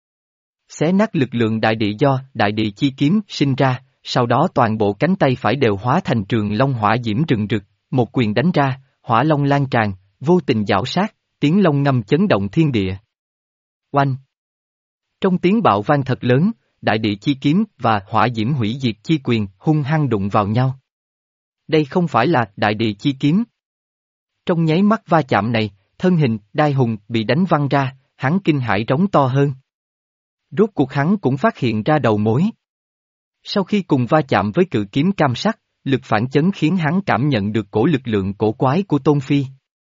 Xé nát lực lượng đại địa do đại địa chi kiếm sinh ra, sau đó toàn bộ cánh tay phải đều hóa thành trường long hỏa diễm rừng rực, một quyền đánh ra, hỏa long lan tràn, vô tình giảo sát, tiếng long ngâm chấn động thiên địa. Oanh! Trong tiếng bạo vang thật lớn, đại địa chi kiếm và hỏa diễm hủy diệt chi quyền hung hăng đụng vào nhau. Đây không phải là đại địa chi kiếm. Trong nháy mắt va chạm này, thân hình Đại Hùng bị đánh văng ra, hắn kinh hãi rống to hơn. Rốt cuộc hắn cũng phát hiện ra đầu mối. Sau khi cùng va chạm với cự kiếm cam sắc, lực phản chấn khiến hắn cảm nhận được cổ lực lượng cổ quái của Tôn Phi.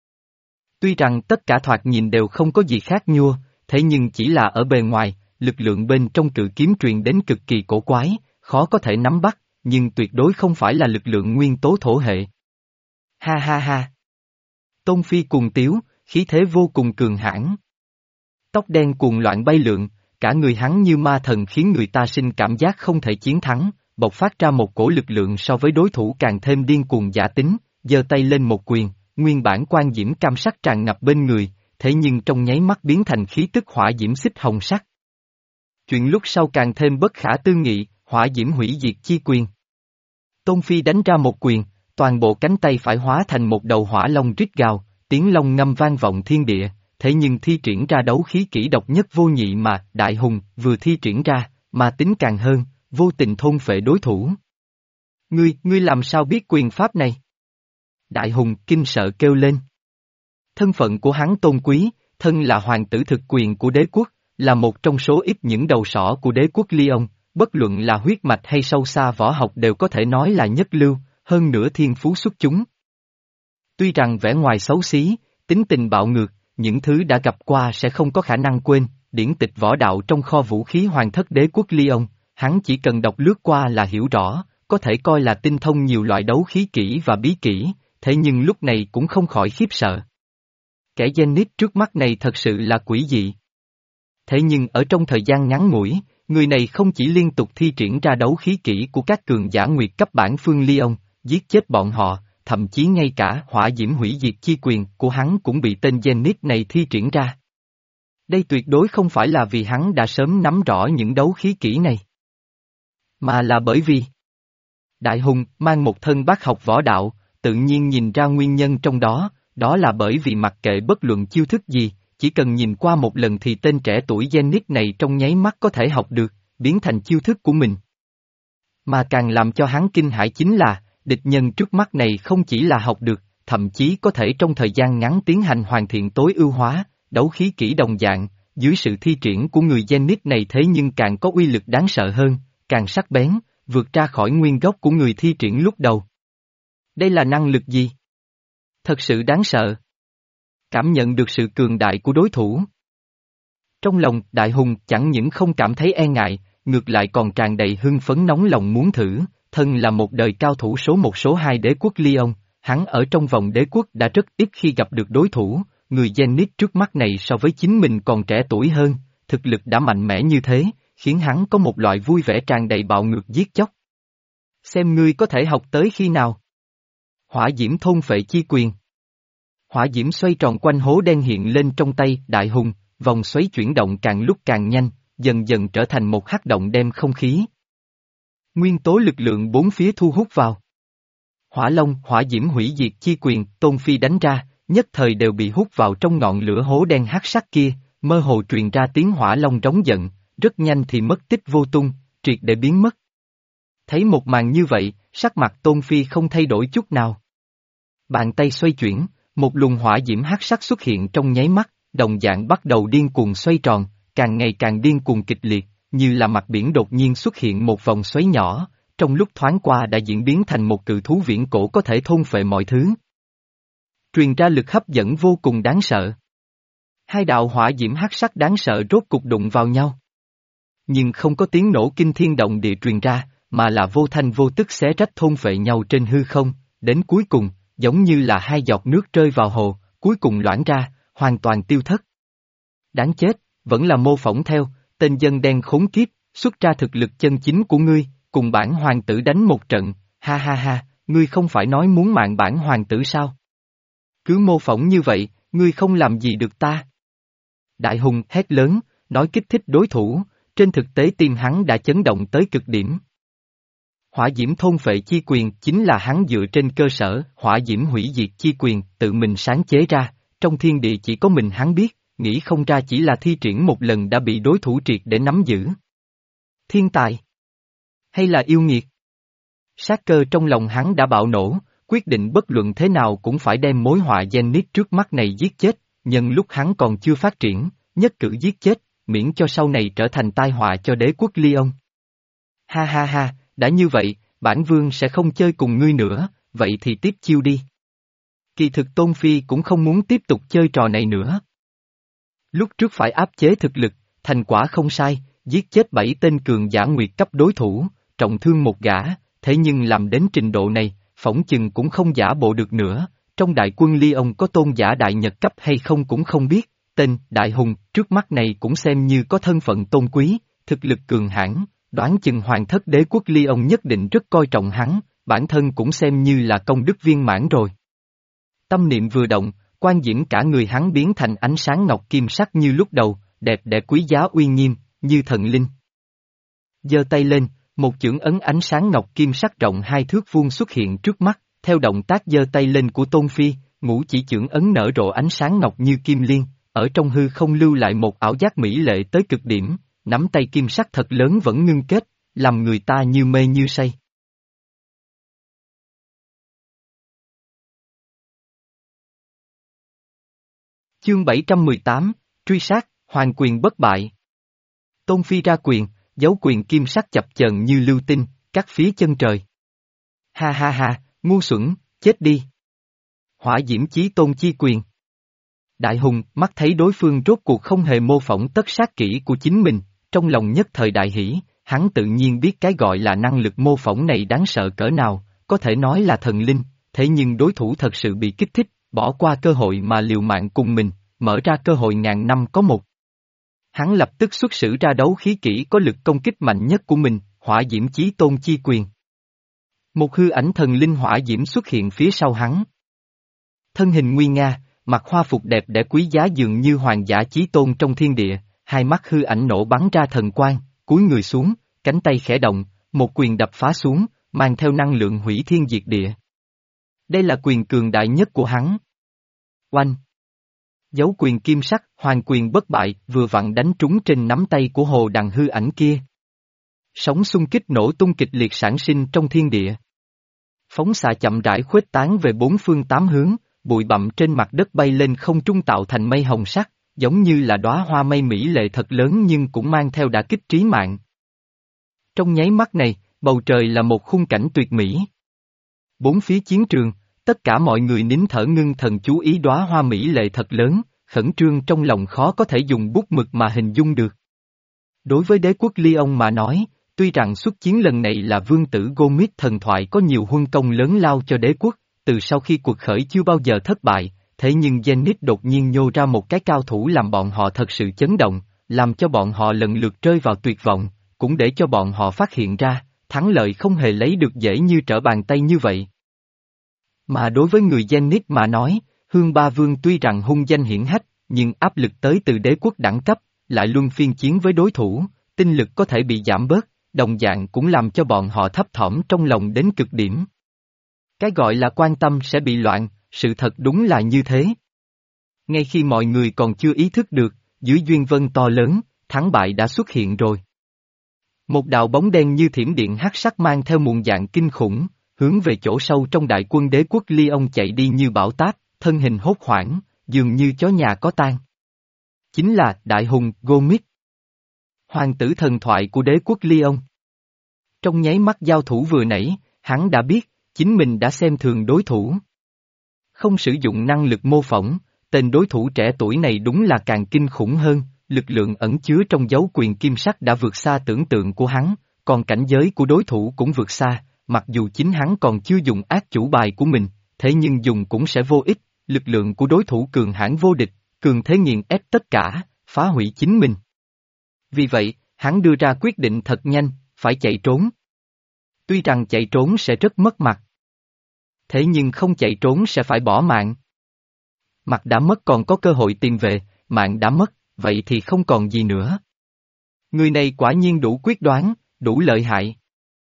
Tuy rằng tất cả thoạt nhìn đều không có gì khác nhua, thế nhưng chỉ là ở bề ngoài, lực lượng bên trong cự kiếm truyền đến cực kỳ cổ quái, khó có thể nắm bắt, nhưng tuyệt đối không phải là lực lượng nguyên tố thổ hệ. Ha ha ha! Tôn Phi cuồng tiếu, khí thế vô cùng cường hãn. Tóc đen cuồng loạn bay lượn, cả người hắn như ma thần khiến người ta sinh cảm giác không thể chiến thắng, bộc phát ra một cổ lực lượng so với đối thủ càng thêm điên cuồng giả tính, giơ tay lên một quyền, nguyên bản quan diễm cam sắc tràn ngập bên người, thế nhưng trong nháy mắt biến thành khí tức hỏa diễm xích hồng sắc. Chuyện lúc sau càng thêm bất khả tư nghị, hỏa diễm hủy diệt chi quyền. Tôn Phi đánh ra một quyền, toàn bộ cánh tay phải hóa thành một đầu hỏa long rít gào, tiếng long ngâm vang vọng thiên địa, thế nhưng thi triển ra đấu khí kỹ độc nhất vô nhị mà Đại Hùng vừa thi triển ra, mà tính càng hơn, vô tình thôn phệ đối thủ. Ngươi, ngươi làm sao biết quyền pháp này? Đại Hùng kinh sợ kêu lên. Thân phận của hắn tôn quý, thân là hoàng tử thực quyền của đế quốc, là một trong số ít những đầu sỏ của đế quốc Lyon, bất luận là huyết mạch hay sâu xa võ học đều có thể nói là nhất lưu, hơn nữa thiên phú xuất chúng. Tuy rằng vẻ ngoài xấu xí, tính tình bạo ngược, những thứ đã gặp qua sẽ không có khả năng quên, điển tịch võ đạo trong kho vũ khí hoàng thất đế quốc Lyon, hắn chỉ cần đọc lướt qua là hiểu rõ, có thể coi là tinh thông nhiều loại đấu khí kỹ và bí kỹ, thế nhưng lúc này cũng không khỏi khiếp sợ. Kẻ Zenith trước mắt này thật sự là quỷ dị. Thế nhưng ở trong thời gian ngắn ngủi, người này không chỉ liên tục thi triển ra đấu khí kỹ của các cường giả nguyệt cấp bản phương Lyon, giết chết bọn họ, thậm chí ngay cả hỏa diễm hủy diệt chi quyền của hắn cũng bị tên Zenith này thi triển ra. Đây tuyệt đối không phải là vì hắn đã sớm nắm rõ những đấu khí kỹ này, mà là bởi vì Đại Hùng mang một thân bác học võ đạo, tự nhiên nhìn ra nguyên nhân trong đó, đó là bởi vì mặc kệ bất luận chiêu thức gì, chỉ cần nhìn qua một lần thì tên trẻ tuổi Zenith này trong nháy mắt có thể học được, biến thành chiêu thức của mình. Mà càng làm cho hắn kinh hãi chính là, địch nhân trước mắt này không chỉ là học được, thậm chí có thể trong thời gian ngắn tiến hành hoàn thiện tối ưu hóa, đấu khí kỹ đồng dạng, dưới sự thi triển của người Zenith này thế nhưng càng có uy lực đáng sợ hơn, càng sắc bén, vượt ra khỏi nguyên gốc của người thi triển lúc đầu. Đây là năng lực gì? Thật sự đáng sợ. Cảm nhận được sự cường đại của đối thủ. Trong lòng Đại Hùng chẳng những không cảm thấy e ngại, ngược lại còn tràn đầy hưng phấn nóng lòng muốn thử, thân là một đời cao thủ số một số hai đế quốc Lyon, hắn ở trong vòng đế quốc đã rất ít khi gặp được đối thủ, người Zenith trước mắt này so với chính mình còn trẻ tuổi hơn, thực lực đã mạnh mẽ như thế, khiến hắn có một loại vui vẻ tràn đầy bạo ngược giết chóc. Xem ngươi có thể học tới khi nào. Hỏa diễm thôn phệ chi quyền. Hỏa diễm xoay tròn quanh hố đen hiện lên trong tay Đại Hùng, vòng xoáy chuyển động càng lúc càng nhanh, dần dần trở thành một hắc động đem không khí. Nguyên tố lực lượng bốn phía thu hút vào. Hỏa Long, hỏa diễm hủy diệt chi quyền, Tôn Phi đánh ra, nhất thời đều bị hút vào trong ngọn lửa hố đen hắc sắc kia, mơ hồ truyền ra tiếng hỏa long rống giận, rất nhanh thì mất tích vô tung, triệt để biến mất. Thấy một màn như vậy, sắc mặt Tôn Phi không thay đổi chút nào. Bàn tay xoay chuyển, một luồng hỏa diễm hắc sắc xuất hiện trong nháy mắt, đồng dạng bắt đầu điên cuồng xoay tròn, càng ngày càng điên cuồng kịch liệt, như là mặt biển đột nhiên xuất hiện một vòng xoáy nhỏ, trong lúc thoáng qua đã diễn biến thành một cự thú viễn cổ có thể thôn phệ mọi thứ. Truyền ra lực hấp dẫn vô cùng đáng sợ. Hai đạo hỏa diễm hắc sắc đáng sợ rốt cục đụng vào nhau. Nhưng không có tiếng nổ kinh thiên động địa truyền ra, mà là vô thanh vô tức xé rách thôn phệ nhau trên hư không, đến cuối cùng, giống như là hai giọt nước rơi vào hồ, cuối cùng loãng ra, hoàn toàn tiêu thất. Đáng chết, vẫn là mô phỏng theo, tên dân đen khốn kiếp, xuất ra thực lực chân chính của ngươi, cùng bản hoàng tử đánh một trận, ha ha ha, ngươi không phải nói muốn mạng bản hoàng tử sao? Cứ mô phỏng như vậy, ngươi không làm gì được ta. Đại hùng hét lớn, nói kích thích đối thủ, trên thực tế tim hắn đã chấn động tới cực điểm. Hỏa diễm thôn phệ chi quyền chính là hắn dựa trên cơ sở hỏa diễm hủy diệt chi quyền tự mình sáng chế ra, trong thiên địa chỉ có mình hắn biết, nghĩ không ra chỉ là thi triển một lần đã bị đối thủ triệt để nắm giữ. Thiên tài? Hay là yêu nghiệt? Sát cơ trong lòng hắn đã bạo nổ, quyết định bất luận thế nào cũng phải đem mối họa Zenith trước mắt này giết chết, nhân lúc hắn còn chưa phát triển, nhất cử giết chết, miễn cho sau này trở thành tai họa cho đế quốc Lyon. Ha ha ha, đã như vậy, bản vương sẽ không chơi cùng ngươi nữa, vậy thì tiếp chiêu đi. Kỳ thực Tôn Phi cũng không muốn tiếp tục chơi trò này nữa. Lúc trước phải áp chế thực lực, thành quả không sai, giết chết bảy tên cường giả nguyệt cấp đối thủ, trọng thương một gã, thế nhưng làm đến trình độ này, phỏng chừng cũng không giả bộ được nữa, trong đại quân Lyon có tôn giả đại nhật cấp hay không cũng không biết, tên Đại Hùng trước mắt này cũng xem như có thân phận tôn quý, thực lực cường hãn, đoán chừng hoàng thất đế quốc Lyon nhất định rất coi trọng hắn, bản thân cũng xem như là công đức viên mãn rồi. Tâm niệm vừa động, quan diễm cả người hắn biến thành ánh sáng ngọc kim sắc như lúc đầu, đẹp đẽ quý giá uy nghiêm, như thần linh. Giơ tay lên, một chưởng ấn ánh sáng ngọc kim sắc rộng hai thước vuông xuất hiện trước mắt, theo động tác giơ tay lên của Tôn Phi, ngũ chỉ chưởng ấn nở rộ ánh sáng ngọc như kim liên, ở trong hư không lưu lại một ảo giác mỹ lệ tới cực điểm, nắm tay kim sắc thật lớn vẫn ngưng kết, làm người ta như mê như say. Chương bảy trăm mười tám, truy sát, hoàng quyền bất bại. Tôn Phi ra quyền, dấu quyền kim sắc chập chờn như lưu tinh, cắt phía chân trời. Ha ha ha, ngu xuẩn, chết đi. Hỏa diễm chí tôn chi quyền. Đại Hùng mắt thấy đối phương rốt cuộc không hề mô phỏng tất sát kỹ của chính mình, trong lòng nhất thời đại hỷ, hắn tự nhiên biết cái gọi là năng lực mô phỏng này đáng sợ cỡ nào, có thể nói là thần linh, thế nhưng đối thủ thật sự bị kích thích, bỏ qua cơ hội mà liều mạng cùng mình, mở ra cơ hội ngàn năm có một. Hắn lập tức xuất sử ra đấu khí kỹ có lực công kích mạnh nhất của mình, hỏa diễm chí tôn chi quyền. Một hư ảnh thần linh hỏa diễm xuất hiện phía sau hắn. Thân hình nguy nga, mặc hoa phục đẹp đẽ quý giá dường như hoàng giả chí tôn trong thiên địa, hai mắt hư ảnh nổ bắn ra thần quang, cúi người xuống, cánh tay khẽ động, một quyền đập phá xuống, mang theo năng lượng hủy thiên diệt địa. Đây là quyền cường đại nhất của hắn. Oanh! Dấu quyền kim sắc, hoàng quyền bất bại, vừa vặn đánh trúng trên nắm tay của hồ đằng hư ảnh kia. Sóng xung kích nổ tung kịch liệt sản sinh trong thiên địa. Phóng xạ chậm rãi khuếch tán về bốn phương tám hướng, bụi bặm trên mặt đất bay lên không trung tạo thành mây hồng sắc, giống như là đóa hoa mây mỹ lệ thật lớn nhưng cũng mang theo đả kích trí mạng. Trong nháy mắt này, bầu trời là một khung cảnh tuyệt mỹ. Bốn phía chiến trường, tất cả mọi người nín thở ngưng thần chú ý đóa hoa mỹ lệ thật lớn, khẩn trương trong lòng khó có thể dùng bút mực mà hình dung được. Đối với đế quốc Lyon mà nói, tuy rằng xuất chiến lần này là vương tử Gomit thần thoại có nhiều huân công lớn lao cho đế quốc, từ sau khi cuộc khởi chưa bao giờ thất bại, thế nhưng Zenith đột nhiên nhô ra một cái cao thủ làm bọn họ thật sự chấn động, làm cho bọn họ lần lượt rơi vào tuyệt vọng, cũng để cho bọn họ phát hiện ra, thắng lợi không hề lấy được dễ như trở bàn tay như vậy. Mà đối với người Zenith mà nói, Hương Ba Vương tuy rằng hung danh hiển hách, nhưng áp lực tới từ đế quốc đẳng cấp, lại luân phiên chiến với đối thủ, tinh lực có thể bị giảm bớt, đồng dạng cũng làm cho bọn họ thấp thỏm trong lòng đến cực điểm. Cái gọi là quan tâm sẽ bị loạn, sự thật đúng là như thế. Ngay khi mọi người còn chưa ý thức được, dưới duyên vân to lớn, thắng bại đã xuất hiện rồi. Một đạo bóng đen như thiểm điện hắc sắc mang theo muôn dạng kinh khủng, hướng về chỗ sâu trong đại quân đế quốc Lyon chạy đi như bão táp, thân hình hốt hoảng, dường như chó nhà có tang. Chính là đại hùng Gomit, hoàng tử thần thoại của đế quốc Lyon. Trong nháy mắt giao thủ vừa nãy, hắn đã biết, chính mình đã xem thường đối thủ. Không sử dụng năng lực mô phỏng, tên đối thủ trẻ tuổi này đúng là càng kinh khủng hơn, lực lượng ẩn chứa trong dấu quyền kim sắc đã vượt xa tưởng tượng của hắn, còn cảnh giới của đối thủ cũng vượt xa, mặc dù chính hắn còn chưa dùng ác chủ bài của mình, thế nhưng dùng cũng sẽ vô ích, lực lượng của đối thủ cường hãn vô địch, cường thế nghiền ép tất cả, phá hủy chính mình. Vì vậy, hắn đưa ra quyết định thật nhanh, phải chạy trốn. Tuy rằng chạy trốn sẽ rất mất mặt. Thế nhưng không chạy trốn sẽ phải bỏ mạng. Mặt đã mất còn có cơ hội tìm về, mạng đã mất, vậy thì không còn gì nữa. Người này quả nhiên đủ quyết đoán, đủ lợi hại.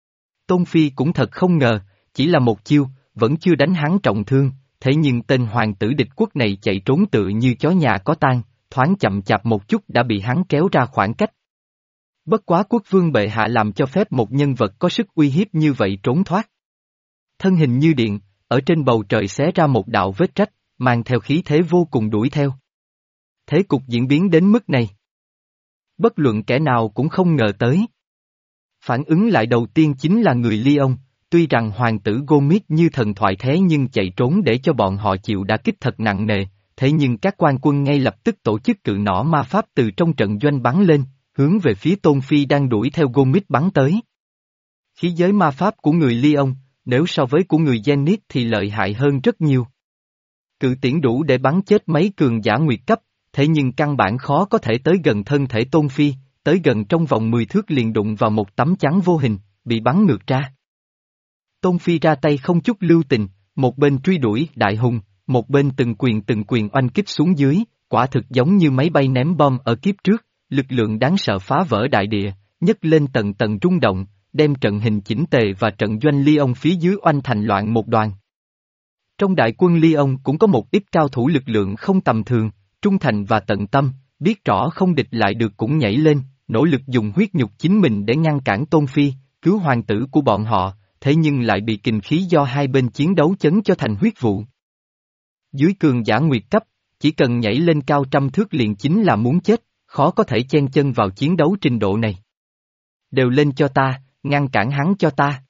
Tôn Phi cũng thật không ngờ, chỉ là một chiêu, vẫn chưa đánh hắn trọng thương, thế nhưng tên hoàng tử địch quốc này chạy trốn tựa như chó nhà có tang, thoáng chậm chạp một chút đã bị hắn kéo ra khoảng cách. Bất quá quốc vương bệ hạ làm cho phép một nhân vật có sức uy hiếp như vậy trốn thoát. Thân hình như điện, ở trên bầu trời xé ra một đạo vết rách, mang theo khí thế vô cùng đuổi theo. Thế cục diễn biến đến mức này. Bất luận kẻ nào cũng không ngờ tới. Phản ứng lại đầu tiên chính là người Lyon, tuy rằng hoàng tử Gomit như thần thoại thế nhưng chạy trốn để cho bọn họ chịu đả kích thật nặng nề, thế nhưng các quan quân ngay lập tức tổ chức cự nỏ ma pháp từ trong trận doanh bắn lên, hướng về phía Tôn Phi đang đuổi theo Gomit bắn tới. Khí giới ma pháp của người Lyon, nếu so với của người Zenith thì lợi hại hơn rất nhiều. Cự tiễn đủ để bắn chết mấy cường giả nguyệt cấp, thế nhưng căn bản khó có thể tới gần thân thể Tôn Phi, tới gần trong vòng mười thước liền đụng vào một tấm chắn vô hình, bị bắn ngược ra. Tôn Phi ra tay không chút lưu tình, một bên truy đuổi đại hùng, một bên từng quyền từng quyền oanh kích xuống dưới, quả thực giống như máy bay ném bom ở kiếp trước, lực lượng đáng sợ phá vỡ đại địa, nhấc lên tầng tầng rung động, đem trận hình chỉnh tề và trận doanh Lyon phía dưới oanh thành loạn một đoàn. Trong đại quân Lyon cũng có một ít cao thủ lực lượng không tầm thường, trung thành và tận tâm, biết rõ không địch lại được cũng nhảy lên, nỗ lực dùng huyết nhục chính mình để ngăn cản Tôn Phi, cứu hoàng tử của bọn họ, thế nhưng lại bị kình khí do hai bên chiến đấu chấn cho thành huyết vụ. Dưới cường giả nguyệt cấp, chỉ cần nhảy lên cao trăm thước liền chính là muốn chết, khó có thể chen chân vào chiến đấu trình độ này. Đều lên cho ta, ngăn cản hắn cho ta.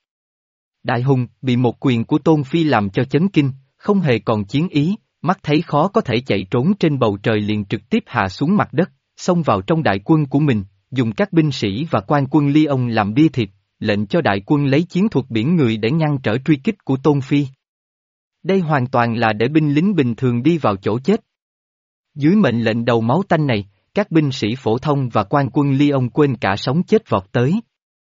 Đại hùng bị một quyền của Tôn Phi làm cho chấn kinh, không hề còn chiến ý, mắt thấy khó có thể chạy trốn trên bầu trời liền trực tiếp hạ xuống mặt đất, xông vào trong đại quân của mình, dùng các binh sĩ và quan quân Lyon làm bia thịt, lệnh cho đại quân lấy chiến thuật biển người để ngăn trở truy kích của Tôn Phi. Đây hoàn toàn là để binh lính bình thường đi vào chỗ chết. Dưới mệnh lệnh đầu máu tanh này, các binh sĩ phổ thông và quan quân Lyon quên cả sống chết vọt tới.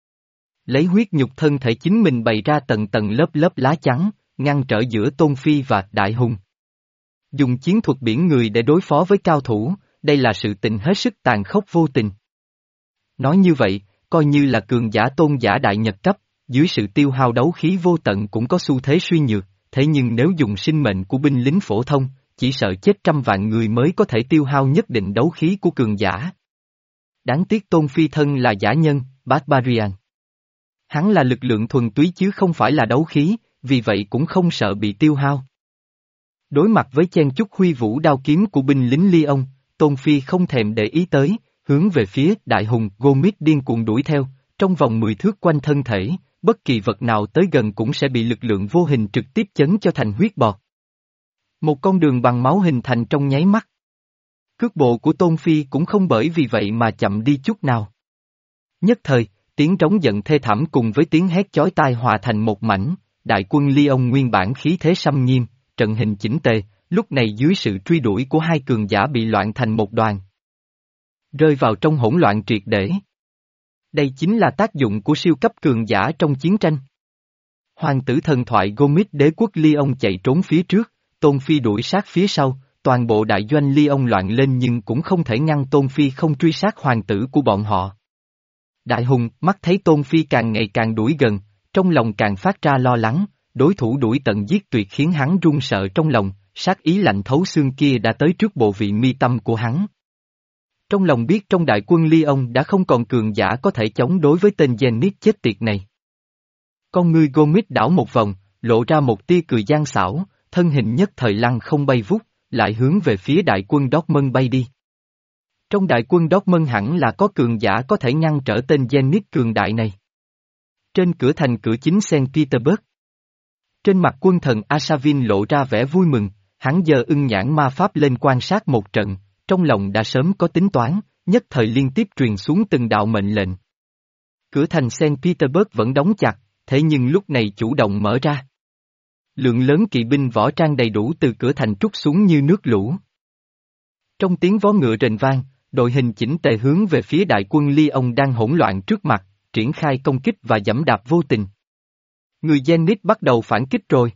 Lấy huyết nhục thân thể chính mình bày ra tầng tầng lớp lớp lá chắn, ngăn trở giữa Tôn Phi và Đại Hùng. Dùng chiến thuật biển người để đối phó với cao thủ, đây là sự tình hết sức tàn khốc vô tình. Nói như vậy, coi như là cường giả tôn giả đại nhật cấp, dưới sự tiêu hao đấu khí vô tận cũng có xu thế suy nhược, thế nhưng nếu dùng sinh mệnh của binh lính phổ thông, chỉ sợ chết trăm vạn người mới có thể tiêu hao nhất định đấu khí của cường giả. Đáng tiếc Tôn Phi thân là giả nhân, Barbarian. Hắn là lực lượng thuần túy chứ không phải là đấu khí, vì vậy cũng không sợ bị tiêu hao. Đối mặt với chen chúc huy vũ đao kiếm của binh lính Lyon, Tôn Phi không thèm để ý tới, hướng về phía Đại Hùng Gomit điên cuồng đuổi theo, trong vòng mười thước quanh thân thể, bất kỳ vật nào tới gần cũng sẽ bị lực lượng vô hình trực tiếp chấn cho thành huyết bọt. Một con đường bằng máu hình thành trong nháy mắt. Cước bộ của Tôn Phi cũng không bởi vì vậy mà chậm đi chút nào. Nhất thời, tiếng trống giận thê thảm cùng với tiếng hét chói tai hòa thành một mảnh, đại quân Lyon nguyên bản khí thế xâm nghiêm, trận hình chỉnh tề, lúc này dưới sự truy đuổi của hai cường giả bị loạn thành một đoàn. Rơi vào trong hỗn loạn triệt để. Đây chính là tác dụng của siêu cấp cường giả trong chiến tranh. Hoàng tử thần thoại Gomit đế quốc Lyon chạy trốn phía trước, Tôn Phi đuổi sát phía sau, toàn bộ đại doanh Lyon loạn lên nhưng cũng không thể ngăn Tôn Phi không truy sát hoàng tử của bọn họ. Đại Hùng mắt thấy Tôn Phi càng ngày càng đuổi gần, trong lòng càng phát ra lo lắng, đối thủ đuổi tận giết tuyệt khiến hắn run sợ trong lòng, sát ý lạnh thấu xương kia đã tới trước bộ vị mi tâm của hắn. Trong lòng biết trong đại quân Lyon đã không còn cường giả có thể chống đối với tên Zenith chết tiệt này. Con ngươi Gomez đảo một vòng, lộ ra một tia cười gian xảo, thân hình nhất thời lăng không bay vút, lại hướng về phía đại quân Dortmund bay đi. Trong đại quân Dortmund hẳn là có cường giả có thể ngăn trở tên Zenith cường đại này. Trên cửa thành cửa chính Saint Petersburg. Trên mặt quân thần Arshavin lộ ra vẻ vui mừng, hắn giơ ưng nhãn ma pháp lên quan sát một trận, trong lòng đã sớm có tính toán, nhất thời liên tiếp truyền xuống từng đạo mệnh lệnh. Cửa thành Saint Petersburg vẫn đóng chặt, thế nhưng lúc này chủ động mở ra. Lượng lớn kỵ binh võ trang đầy đủ từ cửa thành trút xuống như nước lũ. Trong tiếng vó ngựa rền vang, đội hình chỉnh tề hướng về phía đại quân Lyon đang hỗn loạn trước mặt, triển khai công kích và giẫm đạp vô tình. Người Zenith bắt đầu phản kích rồi.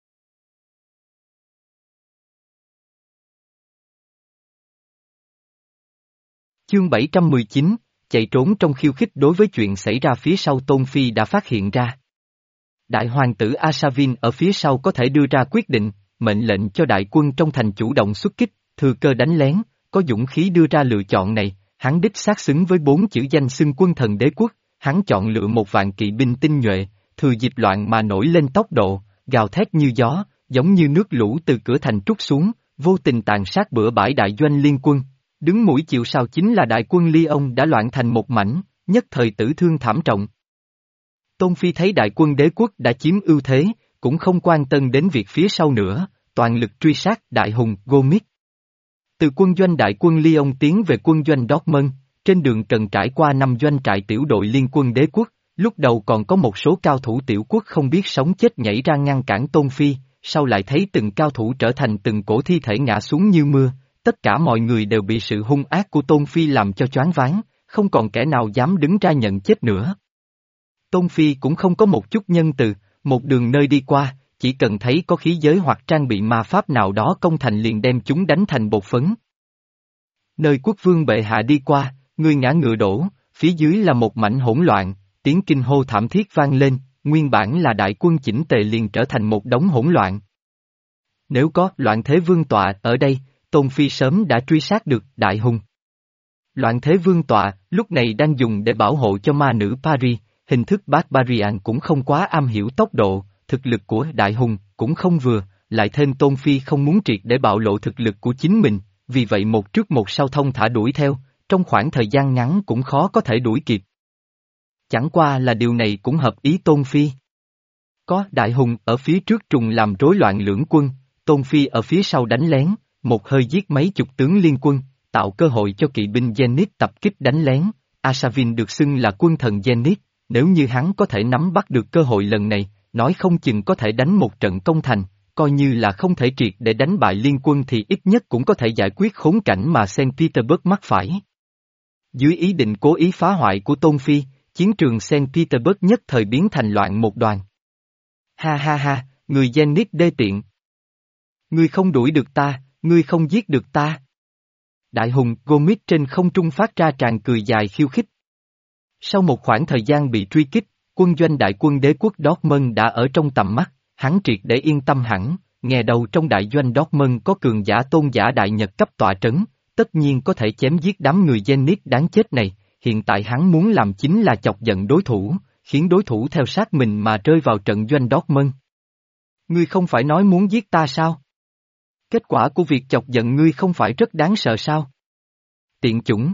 Chương bảy trăm mười chín, chạy trốn trong khiêu khích. Đối với chuyện xảy ra phía sau Tôn Phi đã phát hiện ra. Đại hoàng tử Arshavin ở phía sau có thể đưa ra quyết định, mệnh lệnh cho đại quân trong thành chủ động xuất kích, thừa cơ đánh lén, có dũng khí đưa ra lựa chọn này, hắn đích xác xứng với bốn chữ danh xưng quân thần đế quốc, hắn chọn lựa một vạn kỵ binh tinh nhuệ, thừa dịp loạn mà nổi lên tốc độ, gào thét như gió, giống như nước lũ từ cửa thành trút xuống, vô tình tàn sát bừa bãi đại doanh liên quân. Đứng mũi chịu sào chính là đại quân Lyon đã loạn thành một mảnh, nhất thời tử thương thảm trọng. Tôn Phi thấy đại quân đế quốc đã chiếm ưu thế, cũng không quan tâm đến việc phía sau nữa, toàn lực truy sát đại hùng Gomez. Từ quân doanh đại quân Lyon tiến về quân doanh Dortmund, trên đường cần trải qua năm doanh trại tiểu đội liên quân đế quốc, lúc đầu còn có một số cao thủ tiểu quốc không biết sống chết nhảy ra ngăn cản Tôn Phi, sau lại thấy từng cao thủ trở thành từng cổ thi thể ngã xuống như mưa, tất cả mọi người đều bị sự hung ác của Tôn Phi làm cho choáng váng, không còn kẻ nào dám đứng ra nhận chết nữa. Tôn Phi cũng không có một chút nhân từ, một đường nơi đi qua, chỉ cần thấy có khí giới hoặc trang bị ma pháp nào đó công thành liền đem chúng đánh thành bột phấn. Nơi quốc vương bệ hạ đi qua, người ngã ngựa đổ, phía dưới là một mảnh hỗn loạn, tiếng kinh hô thảm thiết vang lên, nguyên bản là đại quân chỉnh tề liền trở thành một đống hỗn loạn. Nếu có loạn thế vương tọa ở đây, Tôn Phi sớm đã truy sát được đại hùng. Loạn thế vương tọa lúc này đang dùng để bảo hộ cho ma nữ Paris, hình thức Barbarian cũng không quá am hiểu tốc độ, thực lực của đại hùng cũng không vừa, lại thêm Tôn Phi không muốn triệt để bạo lộ thực lực của chính mình, vì vậy một trước một sau thông thả đuổi theo, trong khoảng thời gian ngắn cũng khó có thể đuổi kịp. Chẳng qua là điều này cũng hợp ý Tôn Phi. Có đại hùng ở phía trước trùng làm rối loạn lưỡng quân, Tôn Phi ở phía sau đánh lén, một hơi giết mấy chục tướng liên quân, tạo cơ hội cho kỵ binh Zenith tập kích đánh lén. Arshavin được xưng là quân thần Zenith, nếu như hắn có thể nắm bắt được cơ hội lần này, nói không chừng có thể đánh một trận công thành, coi như là không thể triệt để đánh bại liên quân thì ít nhất cũng có thể giải quyết khốn cảnh mà Saint Petersburg mắc phải. Dưới ý định cố ý phá hoại của Tôn Phi, chiến trường Saint Petersburg nhất thời biến thành loạn một đoàn. Ha ha ha, người Zenith đê tiện. Ngươi không đuổi được ta, ngươi không giết được ta. Đại hùng Gomez trên không trung phát ra tràng cười dài khiêu khích. Sau một khoảng thời gian bị truy kích, quân doanh đại quân đế quốc Dortmund đã ở trong tầm mắt, hắn triệt để yên tâm hẳn, nghe đầu trong đại doanh Dortmund có cường giả tôn giả đại nhật cấp tọa trấn, tất nhiên có thể chém giết đám người Zenith đáng chết này, hiện tại hắn muốn làm chính là chọc giận đối thủ, khiến đối thủ theo sát mình mà rơi vào trận doanh Dortmund. Ngươi không phải nói muốn giết ta sao? Kết quả của việc chọc giận ngươi không phải rất đáng sợ sao? Tiện chủng.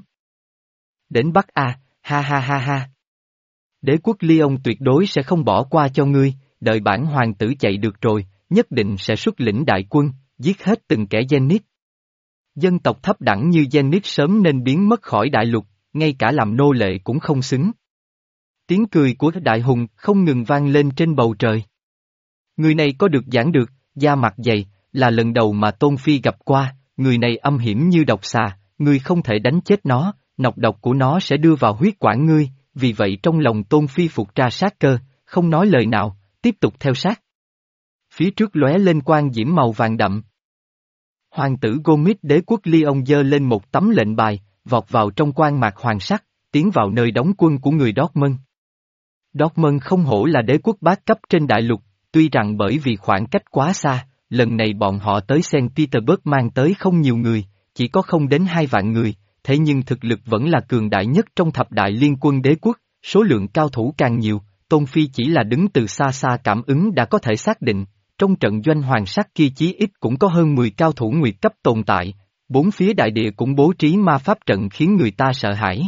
Đến Bắc A, ha ha ha ha. Đế quốc Lyon tuyệt đối sẽ không bỏ qua cho ngươi, đợi bản hoàng tử chạy được rồi, nhất định sẽ xuất lĩnh đại quân, giết hết từng kẻ Zenith. Dân tộc thấp đẳng như Zenith sớm nên biến mất khỏi đại lục, ngay cả làm nô lệ cũng không xứng. Tiếng cười của đại hùng không ngừng vang lên trên bầu trời. Người này có được giảng được, da mặt dày, là lần đầu mà Tôn Phi gặp qua, người này âm hiểm như độc xà, ngươi không thể đánh chết nó, nọc độc của nó sẽ đưa vào huyết quản ngươi, vì vậy trong lòng Tôn Phi phục ra sát cơ, không nói lời nào, tiếp tục theo sát. Phía trước lóe lên quang diễm màu vàng đậm. Hoàng tử Gomez đế quốc Lyon giơ lên một tấm lệnh bài, vọt vào trong quan mạc hoàng sắc, tiến vào nơi đóng quân của người Dortmund. Dortmund không hổ là đế quốc bát cấp trên đại lục, tuy rằng bởi vì khoảng cách quá xa, lần này bọn họ tới Saint Petersburg mang tới không nhiều người, chỉ có không đến hai vạn người, thế nhưng thực lực vẫn là cường đại nhất trong thập đại liên quân đế quốc, số lượng cao thủ càng nhiều, Tôn Phi chỉ là đứng từ xa xa cảm ứng đã có thể xác định, trong trận doanh hoàng sắc kia chí ít cũng có hơn mười cao thủ nguyệt cấp tồn tại, bốn phía đại địa cũng bố trí ma pháp trận khiến người ta sợ hãi.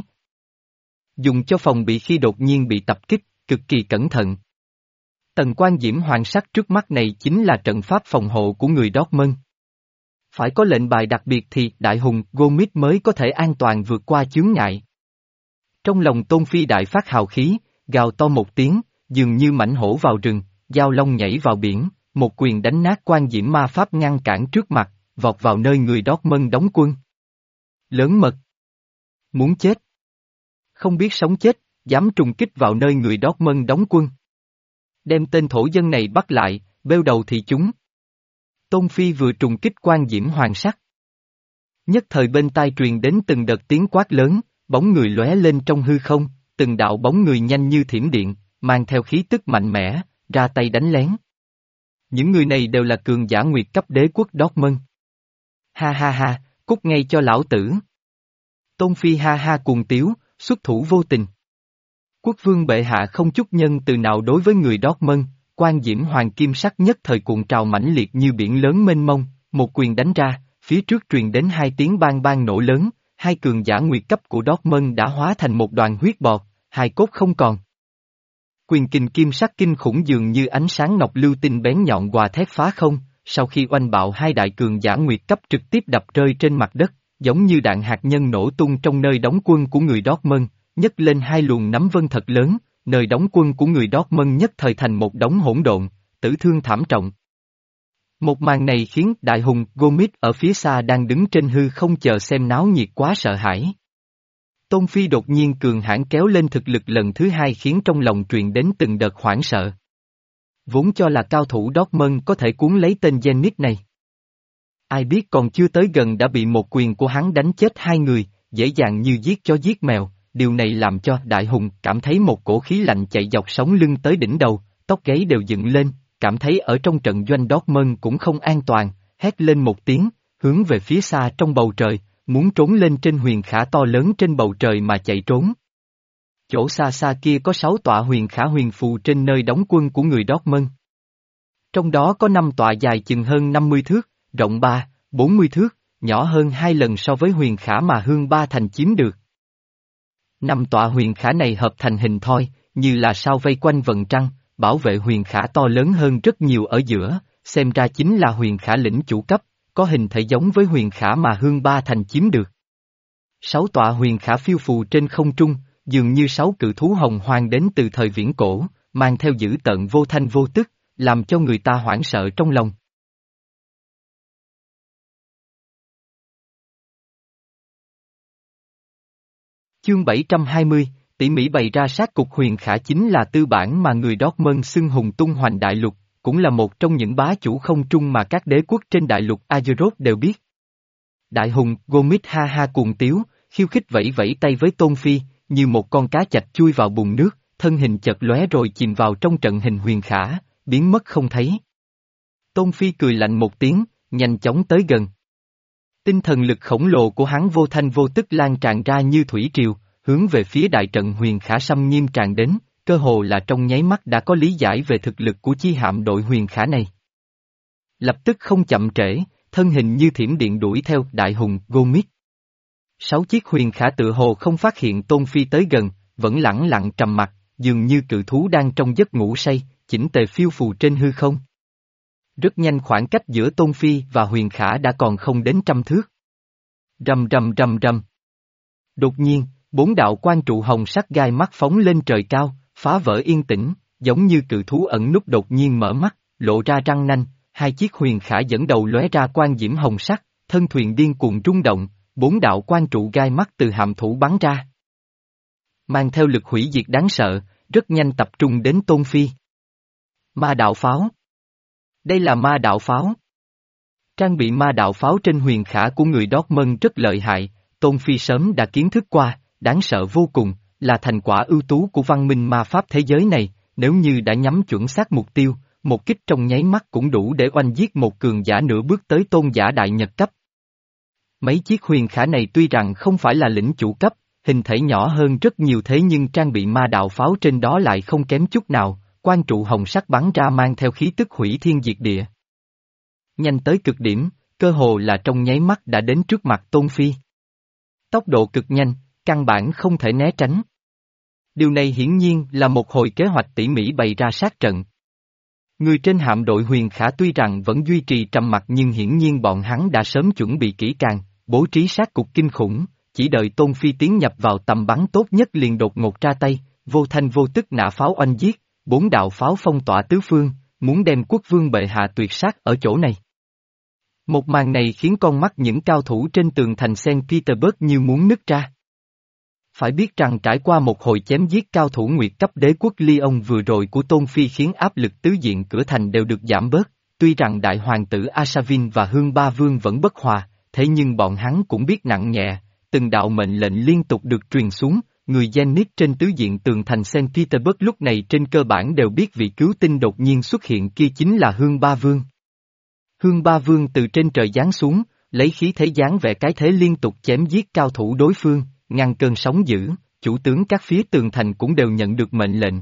Dùng cho phòng bị khi đột nhiên bị tập kích, cực kỳ cẩn thận. Tần quan diễm hoàng sắc trước mắt này chính là trận pháp phòng hộ của người Dortmund. Phải có lệnh bài đặc biệt thì đại hùng Gomit mới có thể an toàn vượt qua chướng ngại. Trong lòng Tôn Phi đại phát hào khí, gào to một tiếng, dường như mãnh hổ vào rừng, giao long nhảy vào biển, một quyền đánh nát quan diễm ma pháp ngăn cản trước mặt, vọt vào nơi người Dortmund đóng quân. Lớn mật. Muốn chết. Không biết sống chết, dám trùng kích vào nơi người Dortmund đóng quân. Đem tên thổ dân này bắt lại, bêu đầu thì chúng. Tôn Phi vừa trùng kích quan diễm hoàng sắc. Nhất thời bên tai truyền đến từng đợt tiếng quát lớn, bóng người lóe lên trong hư không, từng đạo bóng người nhanh như thiểm điện, mang theo khí tức mạnh mẽ, ra tay đánh lén. Những người này đều là cường giả nguyệt cấp đế quốc Dortmund. Ha ha ha, cút ngay cho lão tử. Tôn Phi ha ha cuồng tiếu, xuất thủ vô tình. Quốc vương bệ hạ không chút nhân từ nào đối với người Dortmund, quan diễm hoàng kim sắc nhất thời cuộn trào mãnh liệt như biển lớn mênh mông, một quyền đánh ra, phía trước truyền đến hai tiếng bang bang nổ lớn, hai cường giả nguyệt cấp của Dortmund đã hóa thành một đoàn huyết bọt, hài cốt không còn. Quyền kình kim sắc kinh khủng dường như ánh sáng ngọc lưu tinh bén nhọn quà thép phá không, sau khi oanh bạo hai đại cường giả nguyệt cấp trực tiếp đập rơi trên mặt đất, giống như đạn hạt nhân nổ tung trong nơi đóng quân của người Dortmund, nhấc lên hai luồng nắm vân thật lớn, nơi đóng quân của người Dortmund nhất thời thành một đống hỗn độn, tử thương thảm trọng. Một màn này khiến đại hùng Gomit ở phía xa đang đứng trên hư không chờ xem náo nhiệt quá sợ hãi. Tôn Phi đột nhiên cường hãn kéo lên thực lực lần thứ hai khiến trong lòng truyền đến từng đợt hoảng sợ. Vốn cho là cao thủ Dortmund có thể cuốn lấy tên Zenith này. Ai biết còn chưa tới gần đã bị một quyền của hắn đánh chết hai người, dễ dàng như giết chó giết mèo, điều này làm cho đại hùng cảm thấy một cổ khí lạnh chạy dọc sống lưng tới đỉnh đầu, tóc gáy đều dựng lên, cảm thấy ở trong trận doanh Dortmund cũng không an toàn, hét lên một tiếng, hướng về phía xa trong bầu trời, muốn trốn lên trên huyền khả to lớn trên bầu trời mà chạy trốn. Chỗ xa xa kia có sáu tọa huyền khả huyền phù trên nơi đóng quân của người Dortmund. Trong đó có năm tọa dài chừng hơn năm mươi thước, rộng ba, bốn mươi thước, nhỏ hơn hai lần so với huyền khả mà Hương Ba Thành chiếm được. Năm tọa huyền khả này hợp thành hình thoi, như là sao vây quanh vầng trăng, bảo vệ huyền khả to lớn hơn rất nhiều ở giữa, xem ra chính là huyền khả lĩnh chủ cấp, có hình thể giống với huyền khả mà Hương Ba Thành chiếm được. Sáu tọa huyền khả phiêu phù trên không trung, dường như sáu cự thú hồng hoang đến từ thời viễn cổ, mang theo dữ tợn vô thanh vô tức, làm cho người ta hoảng sợ trong lòng. Chương bảy trăm hai mươi, tỉ mỉ bày ra sát cục huyền khả chính là tư bản mà người Dortmund xưng hùng tung hoành đại lục, cũng là một trong những bá chủ không trung mà các đế quốc trên đại lục Azeroth đều biết. Đại hùng Gomit ha ha cuồng tiếu, khiêu khích vẫy vẫy tay với Tôn Phi, như một con cá chạch chui vào bùn nước, thân hình chật lóe rồi chìm vào trong trận hình huyền khả, biến mất không thấy. Tôn Phi cười lạnh một tiếng, nhanh chóng tới gần. Tinh thần lực khổng lồ của hắn vô thanh vô tức lan tràn ra như thủy triều, hướng về phía đại trận huyền khả xâm nghiêm tràn đến, cơ hồ là trong nháy mắt đã có lý giải về thực lực của chi hạm đội huyền khả này. Lập tức không chậm trễ, thân hình như thiểm điện đuổi theo đại hùng Gomit. Sáu chiếc huyền khả tự hồ không phát hiện Tôn Phi tới gần, vẫn lẳng lặng trầm mặc, dường như cự thú đang trong giấc ngủ say, chỉnh tề phiêu phù trên hư không. Rất nhanh khoảng cách giữa Tôn Phi và huyền khả đã còn không đến trăm thước. Rầm rầm rầm rầm. Đột nhiên, bốn đạo quan trụ hồng sắc gai mắt phóng lên trời cao, phá vỡ yên tĩnh, giống như cự thú ẩn núp đột nhiên mở mắt, lộ ra răng nanh, hai chiếc huyền khả dẫn đầu lóe ra quang diễm hồng sắc, thân thuyền điên cuồng rung động, bốn đạo quan trụ gai mắt từ hạm thủ bắn ra. Mang theo lực hủy diệt đáng sợ, rất nhanh tập trung đến Tôn Phi. Ma đạo pháo. Đây là ma đạo pháo. Trang bị ma đạo pháo trên huyền khả của người Dortmund rất lợi hại, Tôn Phi sớm đã kiến thức qua, đáng sợ vô cùng, là thành quả ưu tú của văn minh ma pháp thế giới này, nếu như đã nhắm chuẩn xác mục tiêu, một kích trong nháy mắt cũng đủ để oanh giết một cường giả nửa bước tới tôn giả đại nhật cấp. Mấy chiếc huyền khả này tuy rằng không phải là lĩnh chủ cấp, hình thể nhỏ hơn rất nhiều thế nhưng trang bị ma đạo pháo trên đó lại không kém chút nào, quan trụ hồng sắc bắn ra mang theo khí tức hủy thiên diệt địa. Nhanh tới cực điểm, cơ hồ là trong nháy mắt đã đến trước mặt Tôn Phi. Tốc độ cực nhanh, căn bản không thể né tránh. Điều này hiển nhiên là một hồi kế hoạch tỉ mỉ bày ra sát trận. Người trên hạm đội huyền khả tuy rằng vẫn duy trì trầm mặc nhưng hiển nhiên bọn hắn đã sớm chuẩn bị kỹ càng, bố trí sát cục kinh khủng, chỉ đợi Tôn Phi tiến nhập vào tầm bắn tốt nhất liền đột ngột ra tay, vô thanh vô tức nã pháo oanh giết, bốn đạo pháo phong tỏa tứ phương, muốn đem quốc vương bệ hạ tuyệt sát ở chỗ này. Một màn này khiến con mắt những cao thủ trên tường thành Saint Petersburg như muốn nứt ra. Phải biết rằng trải qua một hồi chém giết cao thủ nguyệt cấp đế quốc Lyon vừa rồi của Tôn Phi khiến áp lực tứ diện cửa thành đều được giảm bớt, tuy rằng đại hoàng tử Asavin và Hương Ba Vương vẫn bất hòa, thế nhưng bọn hắn cũng biết nặng nhẹ, từng đạo mệnh lệnh liên tục được truyền xuống, người Zenit trên tứ diện tường thành Saint Petersburg lúc này trên cơ bản đều biết vị cứu tinh đột nhiên xuất hiện kia chính là Hương Ba Vương. Hương Ba Vương từ trên trời giáng xuống, lấy khí thế dáng vẻ cái thế liên tục chém giết cao thủ đối phương, ngăn cơn sóng dữ, chủ tướng các phía tường thành cũng đều nhận được mệnh lệnh.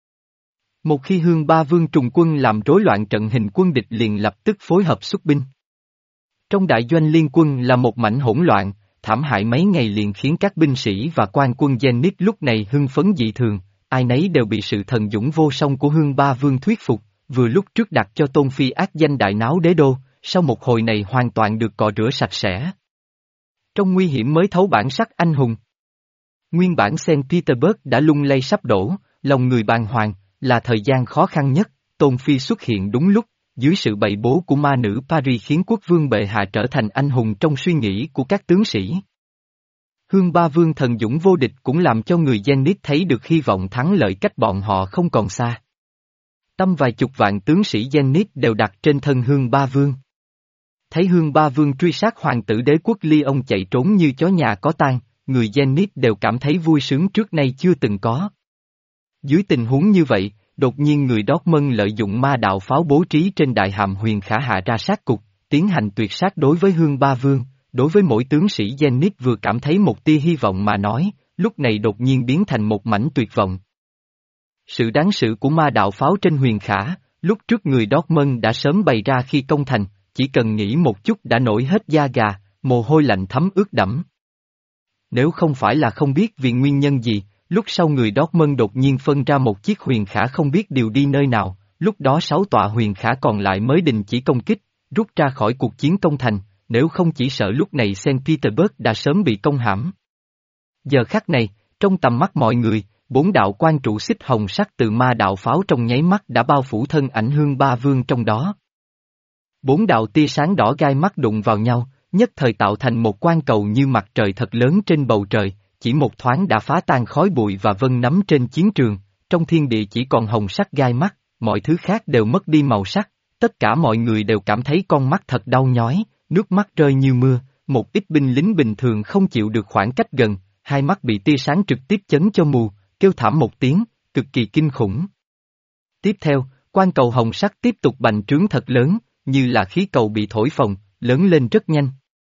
Một khi Hương Ba Vương trùng quân làm rối loạn trận hình quân địch liền lập tức phối hợp xuất binh. Trong đại doanh liên quân là một mảnh hỗn loạn, thảm hại mấy ngày liền khiến các binh sĩ và quan quân Zenit lúc này hưng phấn dị thường, ai nấy đều bị sự thần dũng vô song của Hương Ba Vương thuyết phục, vừa lúc trước đặt cho Tôn Phi ác danh đại náo đế đô, sau một hồi này hoàn toàn được cọ rửa sạch sẽ. Trong nguy hiểm mới thấu bản sắc anh hùng. Nguyên bản Saint Petersburg đã lung lay sắp đổ, lòng người bàng hoàng, là thời gian khó khăn nhất, Tôn Phi xuất hiện đúng lúc, dưới sự bày bố của ma nữ Paris khiến quốc vương bệ hạ trở thành anh hùng trong suy nghĩ của các tướng sĩ. Hương Ba Vương thần dũng vô địch cũng làm cho người Zenit thấy được hy vọng thắng lợi cách bọn họ không còn xa. Tâm vài chục vạn tướng sĩ Zenit đều đặt trên thân Hương Ba Vương. Thấy Hương Ba Vương truy sát hoàng tử đế quốc Lyon chạy trốn như chó nhà có tang, người Zenit đều cảm thấy vui sướng trước nay chưa từng có. Dưới tình huống như vậy, đột nhiên người Dortmund lợi dụng ma đạo pháo bố trí trên đại hàm huyền khả hạ ra sát cục, tiến hành tuyệt sát đối với Hương Ba Vương, đối với mỗi tướng sĩ Zenit vừa cảm thấy một tia hy vọng mà nói, lúc này đột nhiên biến thành một mảnh tuyệt vọng. Sự đáng sợ của ma đạo pháo trên huyền khả, lúc trước người Dortmund đã sớm bày ra khi công thành, chỉ cần nghĩ một chút đã nổi hết da gà, mồ hôi lạnh thấm ướt đẫm. Nếu không phải là không biết vì nguyên nhân gì, lúc sau người Dortmund đột nhiên phân ra một chiếc huyền khả không biết điều đi nơi nào, lúc đó sáu tọa huyền khả còn lại mới đình chỉ công kích, rút ra khỏi cuộc chiến công thành, nếu không chỉ sợ lúc này Saint Petersburg đã sớm bị công hãm. Giờ khắc này, trong tầm mắt mọi người, bốn đạo quan trụ xích hồng sắc từ ma đạo pháo trong nháy mắt đã bao phủ thân ảnh Hương Ba Vương trong đó. Bốn đạo tia sáng đỏ gai mắt đụng vào nhau, nhất thời tạo thành một quan cầu như mặt trời thật lớn trên bầu trời, chỉ một thoáng đã phá tan khói bụi và vân nấm trên chiến trường, trong thiên địa chỉ còn hồng sắc gai mắt, mọi thứ khác đều mất đi màu sắc, tất cả mọi người đều cảm thấy con mắt thật đau nhói, nước mắt rơi như mưa, một ít binh lính bình thường không chịu được khoảng cách gần, hai mắt bị tia sáng trực tiếp chấn cho mù, kêu thảm một tiếng, cực kỳ kinh khủng. Tiếp theo, quan cầu hồng sắc tiếp tục bành trướng thật lớn, như là khí cầu bị thổi phồng, lớn lên rất nhanh.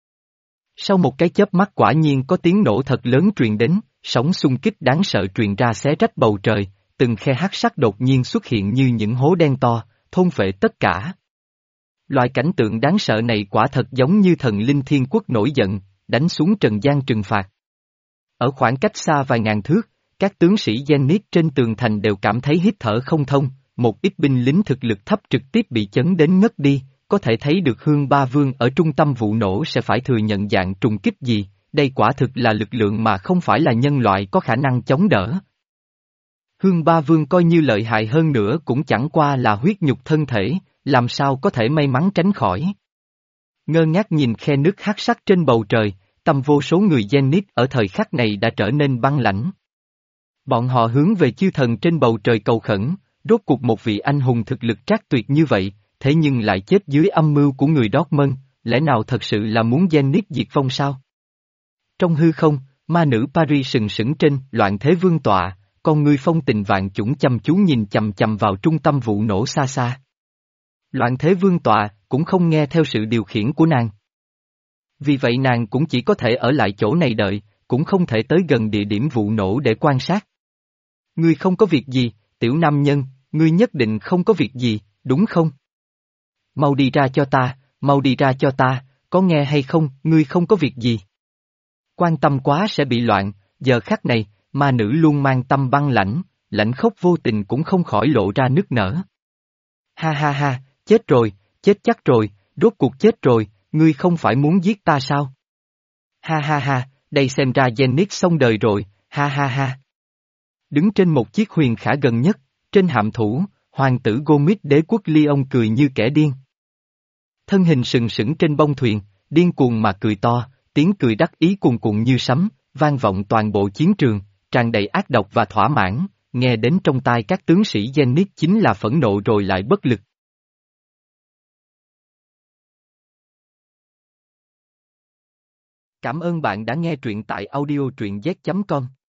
Sau một cái chớp mắt quả nhiên có tiếng nổ thật lớn truyền đến, sóng xung kích đáng sợ truyền ra xé rách bầu trời, từng khe hắc sắc đột nhiên xuất hiện như những hố đen to, thôn phệ tất cả. Loại cảnh tượng đáng sợ này quả thật giống như thần linh thiên quốc nổi giận, đánh xuống trần gian trừng phạt. Ở khoảng cách xa vài ngàn thước, các tướng sĩ Zenit trên tường thành đều cảm thấy hít thở không thông, một ít binh lính thực lực thấp trực tiếp bị chấn đến ngất đi, có thể thấy được Hương Ba Vương ở trung tâm vụ nổ sẽ phải thừa nhận dạng trùng kích gì, đây quả thực là lực lượng mà không phải là nhân loại có khả năng chống đỡ. Hương Ba Vương coi như lợi hại hơn nữa cũng chẳng qua là huyết nhục thân thể, làm sao có thể may mắn tránh khỏi. Ngơ ngác nhìn khe nước hắc sắc trên bầu trời, tâm vô số người Zenit ở thời khắc này đã trở nên băng lãnh. Bọn họ hướng về chư thần trên bầu trời cầu khẩn, rốt cuộc một vị anh hùng thực lực trác tuyệt như vậy, thế nhưng lại chết dưới âm mưu của người Dortmund, lẽ nào thật sự là muốn Zenit diệt vong sao? Trong hư không, ma nữ Paris sừng sững trên loạn thế vương tọa, con ngươi phong tình vạn chủng chăm chú nhìn chầm chầm vào trung tâm vụ nổ xa xa. Loạn thế vương tọa cũng không nghe theo sự điều khiển của nàng. Vì vậy nàng cũng chỉ có thể ở lại chỗ này đợi, cũng không thể tới gần địa điểm vụ nổ để quan sát. Ngươi không có việc gì, tiểu nam nhân, ngươi nhất định không có việc gì, đúng không? Mau đi ra cho ta, mau đi ra cho ta, có nghe hay không, ngươi không có việc gì. Quan tâm quá sẽ bị loạn, giờ khắc này, ma nữ luôn mang tâm băng lãnh, lãnh khốc vô tình cũng không khỏi lộ ra nức nở. Ha ha ha, chết rồi, chết chắc rồi, rốt cuộc chết rồi, ngươi không phải muốn giết ta sao? Ha ha ha, đây xem ra Zenith xong đời rồi, ha ha ha. Đứng trên một chiếc huyền khả gần nhất, trên hạm thủ, hoàng tử Gomit đế quốc Lyon cười như kẻ điên. Thân hình sừng sững trên bông thuyền, điên cuồng mà cười to, tiếng cười đắc ý cuồn cuộn như sấm, vang vọng toàn bộ chiến trường, tràn đầy ác độc và thỏa mãn, nghe đến trong tai các tướng sĩ Zenith chính là phẫn nộ rồi lại bất lực. Cảm ơn bạn đã nghe truyện tại audio truyện z chấm com.